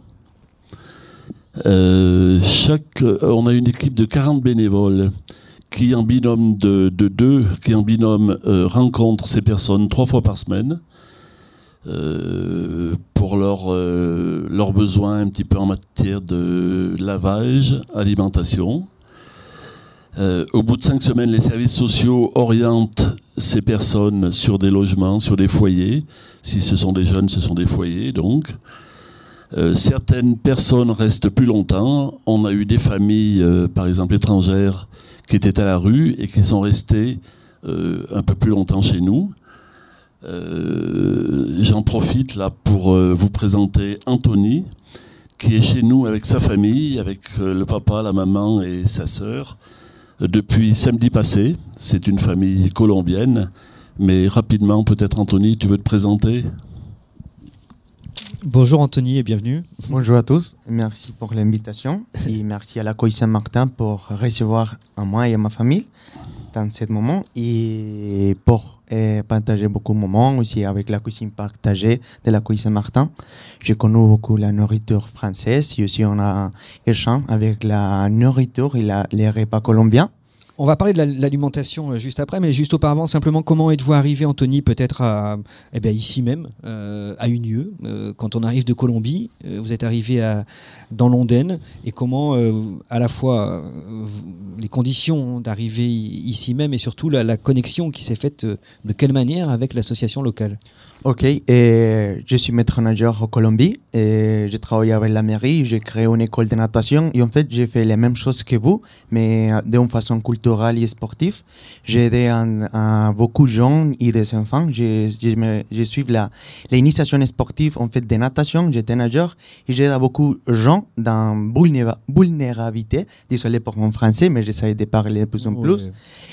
Euh, chaque, on a une équipe de quarante bénévoles qui en binôme de, de deux, qui en binôme euh, rencontrent ces personnes trois fois par semaine euh, pour leurs euh, leurs besoins un petit peu en matière de lavage, alimentation. Euh, au bout de cinq semaines, les services sociaux orientent ces personnes sur des logements, sur des foyers. Si ce sont des jeunes, ce sont des foyers, donc. Euh, certaines personnes restent plus longtemps. On a eu des familles, euh, par exemple étrangères, qui étaient à la rue et qui sont restées euh, un peu plus longtemps chez nous. Euh, j'en profite là pour euh, vous présenter Anthony, qui est chez nous avec sa famille, avec euh, le papa, la maman et sa sœur, euh, depuis samedi passé. C'est une famille colombienne, mais rapidement, peut-être Anthony, tu veux te présenter ? Bonjour Anthony et bienvenue. Bonjour à tous, merci pour l'invitation et merci à l'Accueil Saint-Martin pour recevoir à moi et à ma famille dans ce moment et pour euh, partager beaucoup de moments aussi avec la cuisine partagée de l'Accueil Saint-Martin. J'ai connu beaucoup la nourriture française et aussi on a échangé avec la nourriture et la, les repas colombiens. On va parler de la- l'alimentation juste après, mais juste auparavant, simplement, comment êtes-vous arrivé, Anthony, peut-être à, eh bien, ici même, euh, à Unieux, euh, quand on arrive de Colombie, euh, vous êtes arrivé à, dans l'Ondaine, et comment, euh, à la fois, euh, les conditions d'arriver ici même, et surtout la, la connexion qui s'est faite, euh, de quelle manière avec l'association locale? Ok, et je suis maître nageur en Colombie et j'ai travaillé avec la mairie, j'ai créé une école de natation et en fait j'ai fait les mêmes choses que vous, mais d'une façon culturelle et sportive. J'ai aidé un, un, beaucoup de gens et des enfants. J'ai suivi l'initiation sportive en fait de natation, j'étais nageur et j'ai aidé beaucoup de gens dans vulnéra vulnérabilité. Désolé pour mon français, mais j'essaie de parler de plus en plus.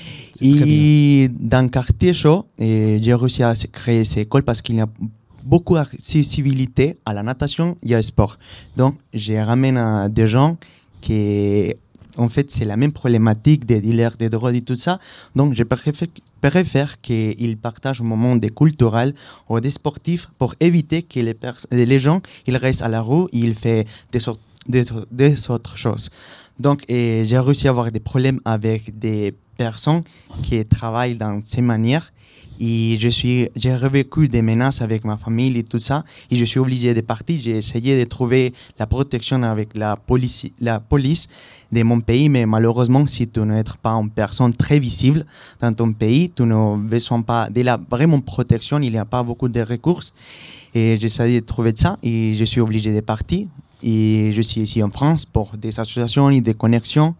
Ouais. Et dans le quartier chaud, j'ai réussi à créer cette école parce qu'il y a beaucoup d'accessibilité à la natation et au sport. Donc, j'ai ramené des gens qui, en fait, c'est la même problématique des dealers, des drogues et tout ça. Donc, je préfère, préfère qu'ils partagent un moment des culturels ou des sportifs pour éviter que les, les gens ils restent à la rue et ils font des, des, des autres choses. Donc, j'ai réussi à avoir des problèmes avec des personnes qui travaillent dans ces manières et je suis j'ai revécu des menaces avec ma famille et tout ça et je suis obligé de partir. J'ai essayé de trouver la protection avec la police la police de mon pays, mais malheureusement si tu n'es pas une personne très visible dans ton pays, tu ne besoin pas de la vraiment protection, il n'y a pas beaucoup de ressources et j'ai essayé de trouver ça et je suis obligé de partir et je suis ici en France pour des associations et des connexions.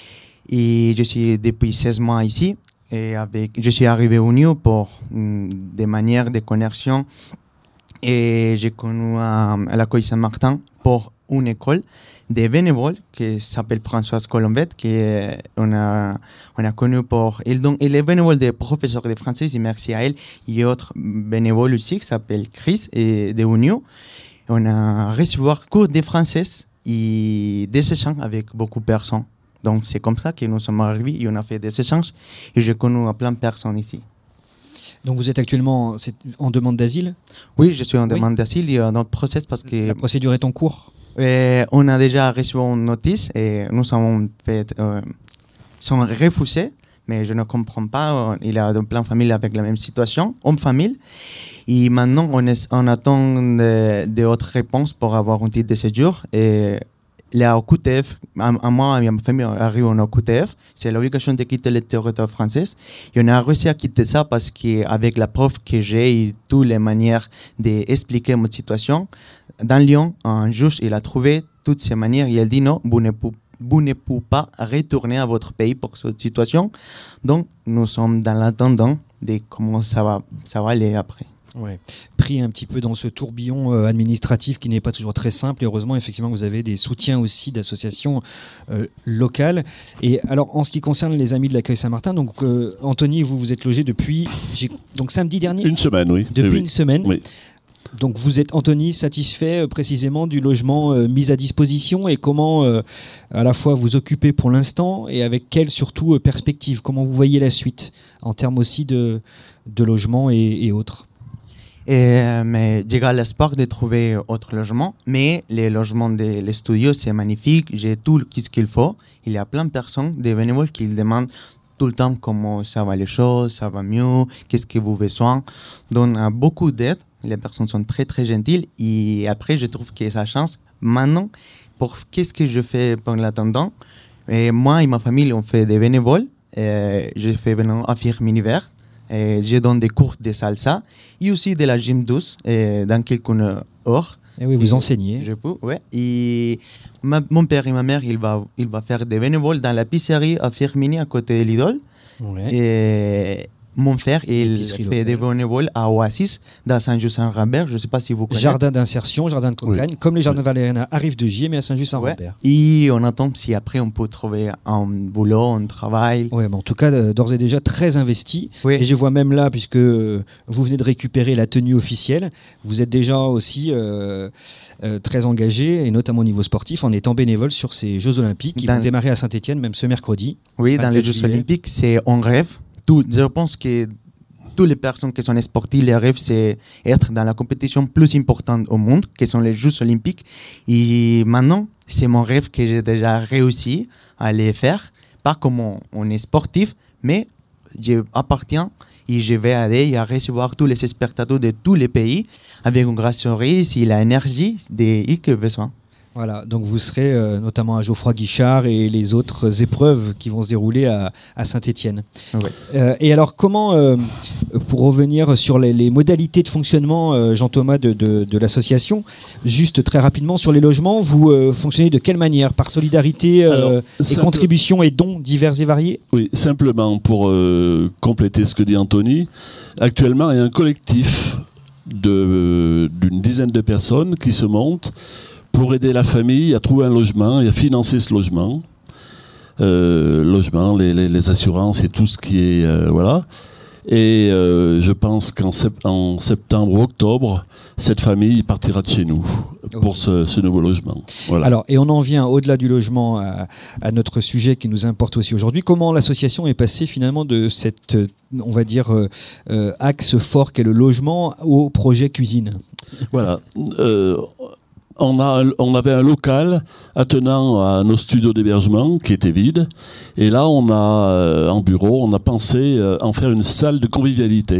Et je suis depuis seize mois ici et avec, je suis arrivé au Unieux pour mm, des manières de connexion et j'ai connu à, à l'Accueil Saint-Martin pour une école des bénévoles qui s'appelle Françoise Colombette, qui est, on a, on a connu pour, et donc, elle est bénévole des professeurs de français, et merci à elle. Il y a autre bénévole aussi qui s'appelle Chris et de Unio. On a reçu cours de français et des échanges avec beaucoup de personnes. Donc, c'est comme ça que nous sommes arrivés et on a fait des échanges et j'ai connu plein de personnes ici. Donc vous êtes actuellement en demande d'asile ? Oui, je suis en oui. demande d'asile. Il y a notre process parce que... La procédure est en cours ? euh, On a déjà reçu une notice et nous avons fait... Euh, sont refusés, mais je ne comprends pas. Il y a plein de familles avec la même situation, homme famille. Et maintenant, on, est, on attend d'autres réponses pour avoir un titre de séjour. Et la O Q T F, à, à moi et à ma famille, arrive en O Q T F. C'est l'obligation de quitter le territoire français. Et on a réussi à quitter ça parce qu'avec la preuve que j'ai et toutes les manières d'expliquer ma situation, dans Lyon, un juge, il a trouvé toutes ces manières et il dit non, vous ne pouvez vous ne pouvez pas retourner à votre pays pour cette situation. Donc, nous sommes dans l'attendant de comment ça va, ça va aller après. Ouais. Pris un petit peu dans ce tourbillon euh, administratif qui n'est pas toujours très simple. Et heureusement, effectivement, vous avez des soutiens aussi d'associations euh, locales. Et alors, en ce qui concerne les Amis de l'Accueil Saint-Martin, donc euh, Anthony, vous vous êtes logé depuis j'ai, donc samedi dernier. Une semaine, oui. Depuis oui, une semaine. Oui. Donc vous êtes, Anthony, satisfait euh, précisément du logement euh, mis à disposition et comment euh, à la fois vous occupez pour l'instant et avec quelle surtout euh, perspective ? Comment vous voyez la suite en termes aussi de, de logement et, et autres ? Et, mais j'ai l'espoir de trouver autre logement, mais les logements des les studios, c'est magnifique, j'ai tout ce qu'il faut. Il y a plein de personnes, des bénévoles qui demandent tout le temps comment ça va les choses, ça va mieux, qu'est-ce que vous avez besoin. Donc, on a beaucoup d'aide. Les personnes sont très, très gentilles. Et après, je trouve que ça change. Maintenant, pour qu'est-ce que je fais pendant l'attendant, et moi et ma famille, on fait des bénévoles. Et je fais maintenant à Firme Univers. Et je donne des cours de salsa et aussi de la gym douce et dans quelques heures. Et oui, vous enseignez. Je peux, ouais. Et ma, mon père et ma mère, ils vont il va faire des bénévoles dans la pizzeria à Firmini, à côté de l'Idole. Ouais. Et mon frère, il fait locale. Des bénévoles à Oasis, dans Saint-Just-Saint-Rambert. Je ne sais pas si vous connaissez. Jardin d'insertion, jardin de campagne, oui. Comme les jardins oui. Valériana arrivent de Gier, mais à Saint-Just-Saint-Rambert. Ouais. Et on attend si après on peut trouver un boulot, un travail. Oui, mais en tout cas, d'ores et déjà très investi. Oui. Et je vois même là, puisque vous venez de récupérer la tenue officielle, vous êtes déjà aussi euh, euh, très engagé, et notamment au niveau sportif, en étant bénévole sur ces Jeux Olympiques qui dans vont démarrer à Saint-Étienne, même ce mercredi. Oui, dans les Jeux juillet. Olympiques, c'est un rêve. Tout, je pense que toutes les personnes qui sont sportives, leur rêve, c'est être dans la compétition plus importante au monde, qui sont les Jeux Olympiques. Et maintenant, c'est mon rêve que j'ai déjà réussi à les faire. Pas comme on, on est sportif, mais j'appartiens et je vais aller et à recevoir tous les spectateurs de tous les pays avec une grande sourire et l'énergie qu'ils ont besoin. Voilà, donc vous serez euh, notamment à Geoffroy Guichard et les autres épreuves qui vont se dérouler à, à Saint-Étienne. Ouais. Euh, et alors, comment, euh, pour revenir sur les, les modalités de fonctionnement, euh, Jean-Thomas, de, de, de l'association, juste très rapidement sur les logements, vous euh, fonctionnez de quelle manière ? Par solidarité euh, alors, et simple... contributions et dons divers et variés ? Oui, simplement pour euh, compléter ce que dit Anthony, actuellement il y a un collectif de, d'une dizaine de personnes qui se montent pour aider la famille à trouver un logement et à financer ce logement. Euh, logement, les, les, les assurances et tout ce qui est... Euh, voilà. Et euh, je pense qu'en sept, en septembre ou octobre, cette famille partira de chez nous okay. pour ce, ce nouveau logement. Voilà. Alors, et on en vient au-delà du logement à, à notre sujet qui nous importe aussi aujourd'hui. Comment l'association est passée finalement de cette, on va dire, euh, axe fort qu'est le logement au projet cuisine ? Voilà. Euh, On, a, on avait un local attenant à nos studios d'hébergement qui était vide. Et là, on a, euh, en bureau, on a pensé euh, en faire une salle de convivialité.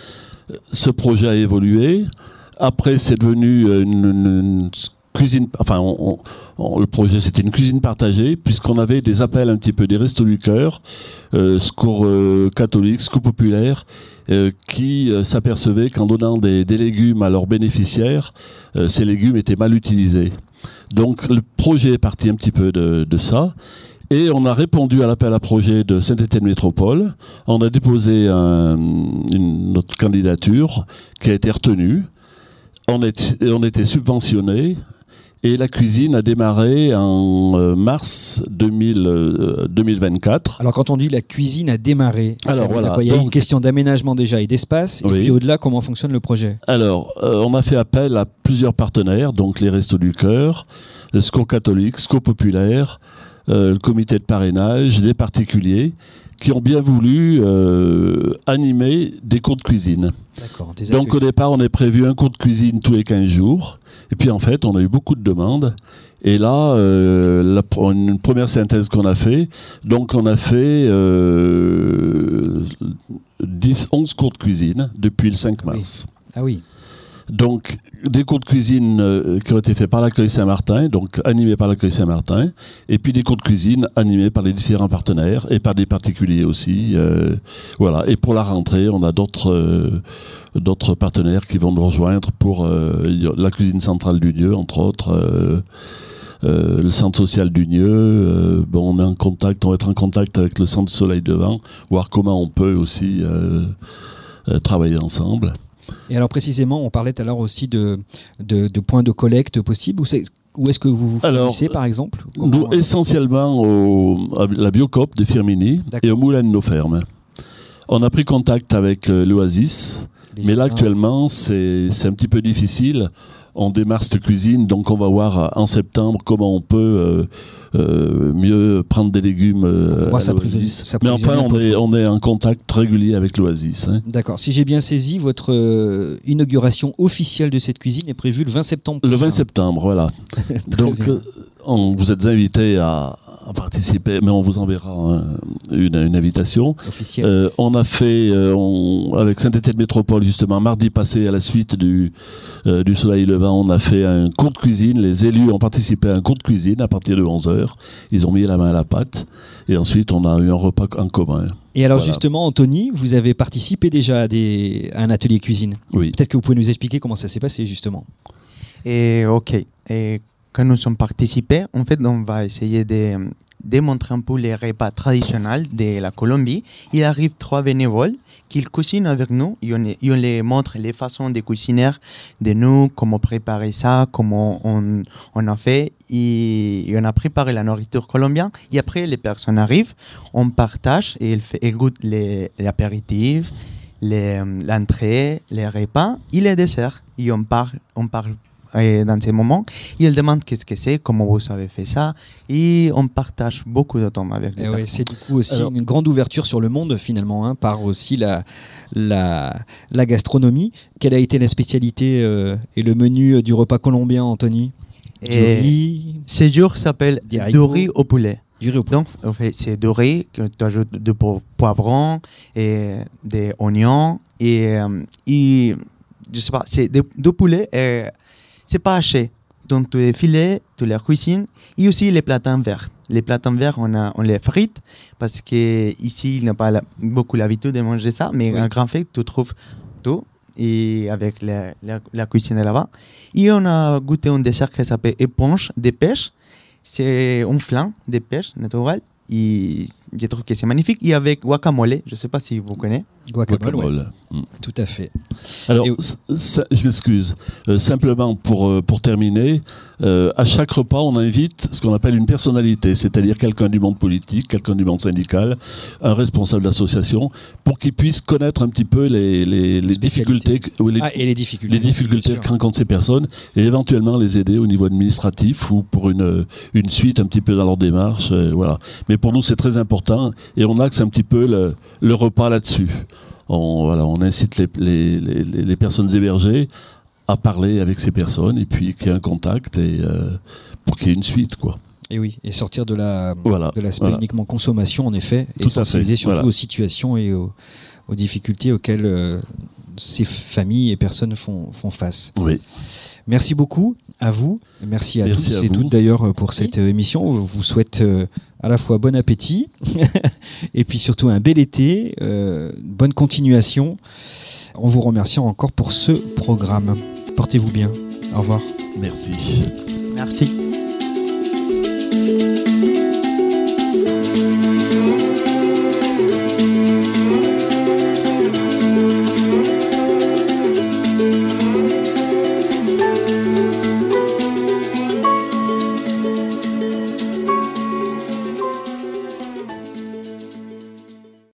Ce projet a évolué. Après, c'est devenu une, une, une cuisine... Enfin, on, on, le projet, c'était une cuisine partagée, puisqu'on avait des appels un petit peu des Restos du Cœur, euh, secours euh, catholique, secours populaire, Euh, qui euh, s'apercevaient qu'en donnant des, des légumes à leurs bénéficiaires, euh, ces légumes étaient mal utilisés. Donc le projet est parti un petit peu de, de ça. Et on a répondu à l'appel à projet de Saint-Étienne Métropole. On a déposé un, une, notre candidature qui a été retenue. On, est, on était subventionné. Et la cuisine a démarré en euh, mars deux mille, euh, deux mille vingt-quatre. Alors quand on dit la cuisine a démarré, ça Alors, veut dire voilà, quoi ? Il y a donc- une question d'aménagement déjà et d'espace, et Oui. puis au-delà, comment fonctionne le projet ? Alors, euh, on a fait appel à plusieurs partenaires, donc les Restos du Cœur, le S C O catholique, S C O populaire, euh, le comité de parrainage, des particuliers, qui ont bien voulu euh, animer des cours de cuisine. D'accord. des Donc au ateliers. départ, on a prévu un cours de cuisine tous les quinze jours. Et puis en fait, on a eu beaucoup de demandes. Et là, euh, la, une première synthèse qu'on a fait, donc on a fait euh, dix, onze cours de cuisine depuis le cinq mars. Ah oui. Donc, des cours de cuisine euh, qui ont été faits par l'accueil Saint-Martin, donc animés par l'accueil Saint-Martin, et puis des cours de cuisine animés par les différents partenaires et par des particuliers aussi. Euh, voilà. Et pour la rentrée, on a d'autres euh, d'autres partenaires qui vont nous rejoindre pour euh, la cuisine centrale du Nieu, entre autres. Euh, euh, le centre social du Nieu. Euh, bon, on est en contact, on va être en contact avec le centre Soleil Devant, voir comment on peut aussi euh, euh, travailler ensemble. Et alors précisément, on parlait tout à l'heure aussi de, de, de points de collecte possibles. Où, c'est, où est-ce que vous vous Alors, fournissez, par exemple ? Nous, Comment- essentiellement au, à la Biocoop de Firminy D'accord. et au Moulin de nos Fermes. On a pris contact avec euh, l'Oasis, les mais là jardins. actuellement c'est, c'est un petit peu difficile. On démarre cette cuisine, donc on va voir euh, en septembre comment on peut euh, euh, mieux prendre des légumes euh, Pour pouvoir à s'approvisionner- l'Oasis. Mais s'approvisionner enfin, un peu on est, trop. on est en contact régulier avec l'Oasis. Hein. D'accord. Si j'ai bien saisi, votre euh, inauguration officielle de cette cuisine est prévue le vingt septembre Le prochain. vingt septembre, voilà. Donc, bien. euh, on, vous êtes invités à, à participer, mais on vous enverra hein, une, une invitation. Officielle. Euh, on a fait, euh, on, avec Saint-Étienne Métropole, justement, mardi passé, à la suite du, euh, du Soleil Levant, on a fait un cours de cuisine. Les élus ont participé à un cours de cuisine à partir de onze heures. Ils ont mis la main à la pâte. Et ensuite, on a eu un repas en commun. Et alors Voilà. justement, Anthony, vous avez participé déjà à, des, à un atelier cuisine. Oui. Peut-être que vous pouvez nous expliquer comment ça s'est passé justement. Et ok. Et quand nous sommes participés, en fait, on va essayer de démontrer un peu les repas traditionnels de la Colombie. Il arrive trois bénévoles qui cuisinent avec nous et on, et on les montre les façons de cuisiner de nous, comment préparer ça, comment on, on a fait. Et, et on a préparé la nourriture colombienne. Et après, les personnes arrivent, on partage et elles, fait, elles goûtent les, l'apéritif, les, l'entrée, les repas et les desserts. Et on parle, on parle dans ces moments, et elle demande qu'est-ce que c'est, comment vous avez fait ça, et on partage beaucoup de temps avec les Et ouais, personnes. c'est du coup aussi Alors- une grande ouverture sur le monde finalement, hein, par aussi la, la, la gastronomie. Quelle a été la spécialité euh, et le menu du repas colombien, Anthony ? Du Et riz, ce jour s'appelle Des haricots. du riz au poulet. du riz au poulet. Donc, en fait, c'est du riz que tu ajoutes de po- poivrons et des oignons et, euh, et je sais pas, c'est de- du poulet et c'est pas haché. Donc, tu les filets, tu les cuisines et aussi les platans verts. Les platans verts, on, a, on les frite parce qu'ici, il n'a pas la- beaucoup l'habitude de manger ça, mais Oui. en grand fait, tu trouves tout et avec la, la, la cuisine là-bas. Et on a goûté un dessert qui s'appelle éponge de pêche. C'est un flan de pêche naturel. Et je trouve que c'est magnifique. Et avec guacamole, je ne sais pas si vous connaissez. Guacamole, ouais, Guacamole. Mm. tout à fait. Alors, Et- c- ça- je m'excuse. Euh, simplement pour, euh, pour terminer, euh, à chaque repas, on invite ce qu'on appelle une personnalité, c'est-à-dire quelqu'un du monde politique, quelqu'un du monde syndical, un responsable d'association, pour qu'ils puissent connaître un petit peu les, les, les Spécialités. difficultés, que- ou les, Ah, et les difficultés. les difficultés bien que sûr. rencontrent ces personnes et éventuellement les aider au niveau administratif ou pour une, une suite un petit peu dans leur démarche. euh, voilà. Mais pour nous, c'est très important et on axe un petit peu le, le repas là-dessus. On, voilà, on incite les, les, les, les personnes hébergées à parler avec ces personnes et puis qu'il y ait un contact et euh, pour qu'il y ait une suite, quoi. Et oui, et sortir de la Voilà, de l'aspect voilà. uniquement consommation en effet, et Tout à fait, sensibiliser surtout voilà. aux situations et aux, aux difficultés auxquelles euh, ces familles et personnes font, font face. Oui. Merci beaucoup à vous, merci à Merci tous à et vous. toutes d'ailleurs pour cette euh, émission. Je vous souhaite euh, à la fois bon appétit et puis surtout un bel été, euh, bonne continuation. On vous remercie encore pour ce programme. Portez-vous bien. Au revoir. Merci. Merci.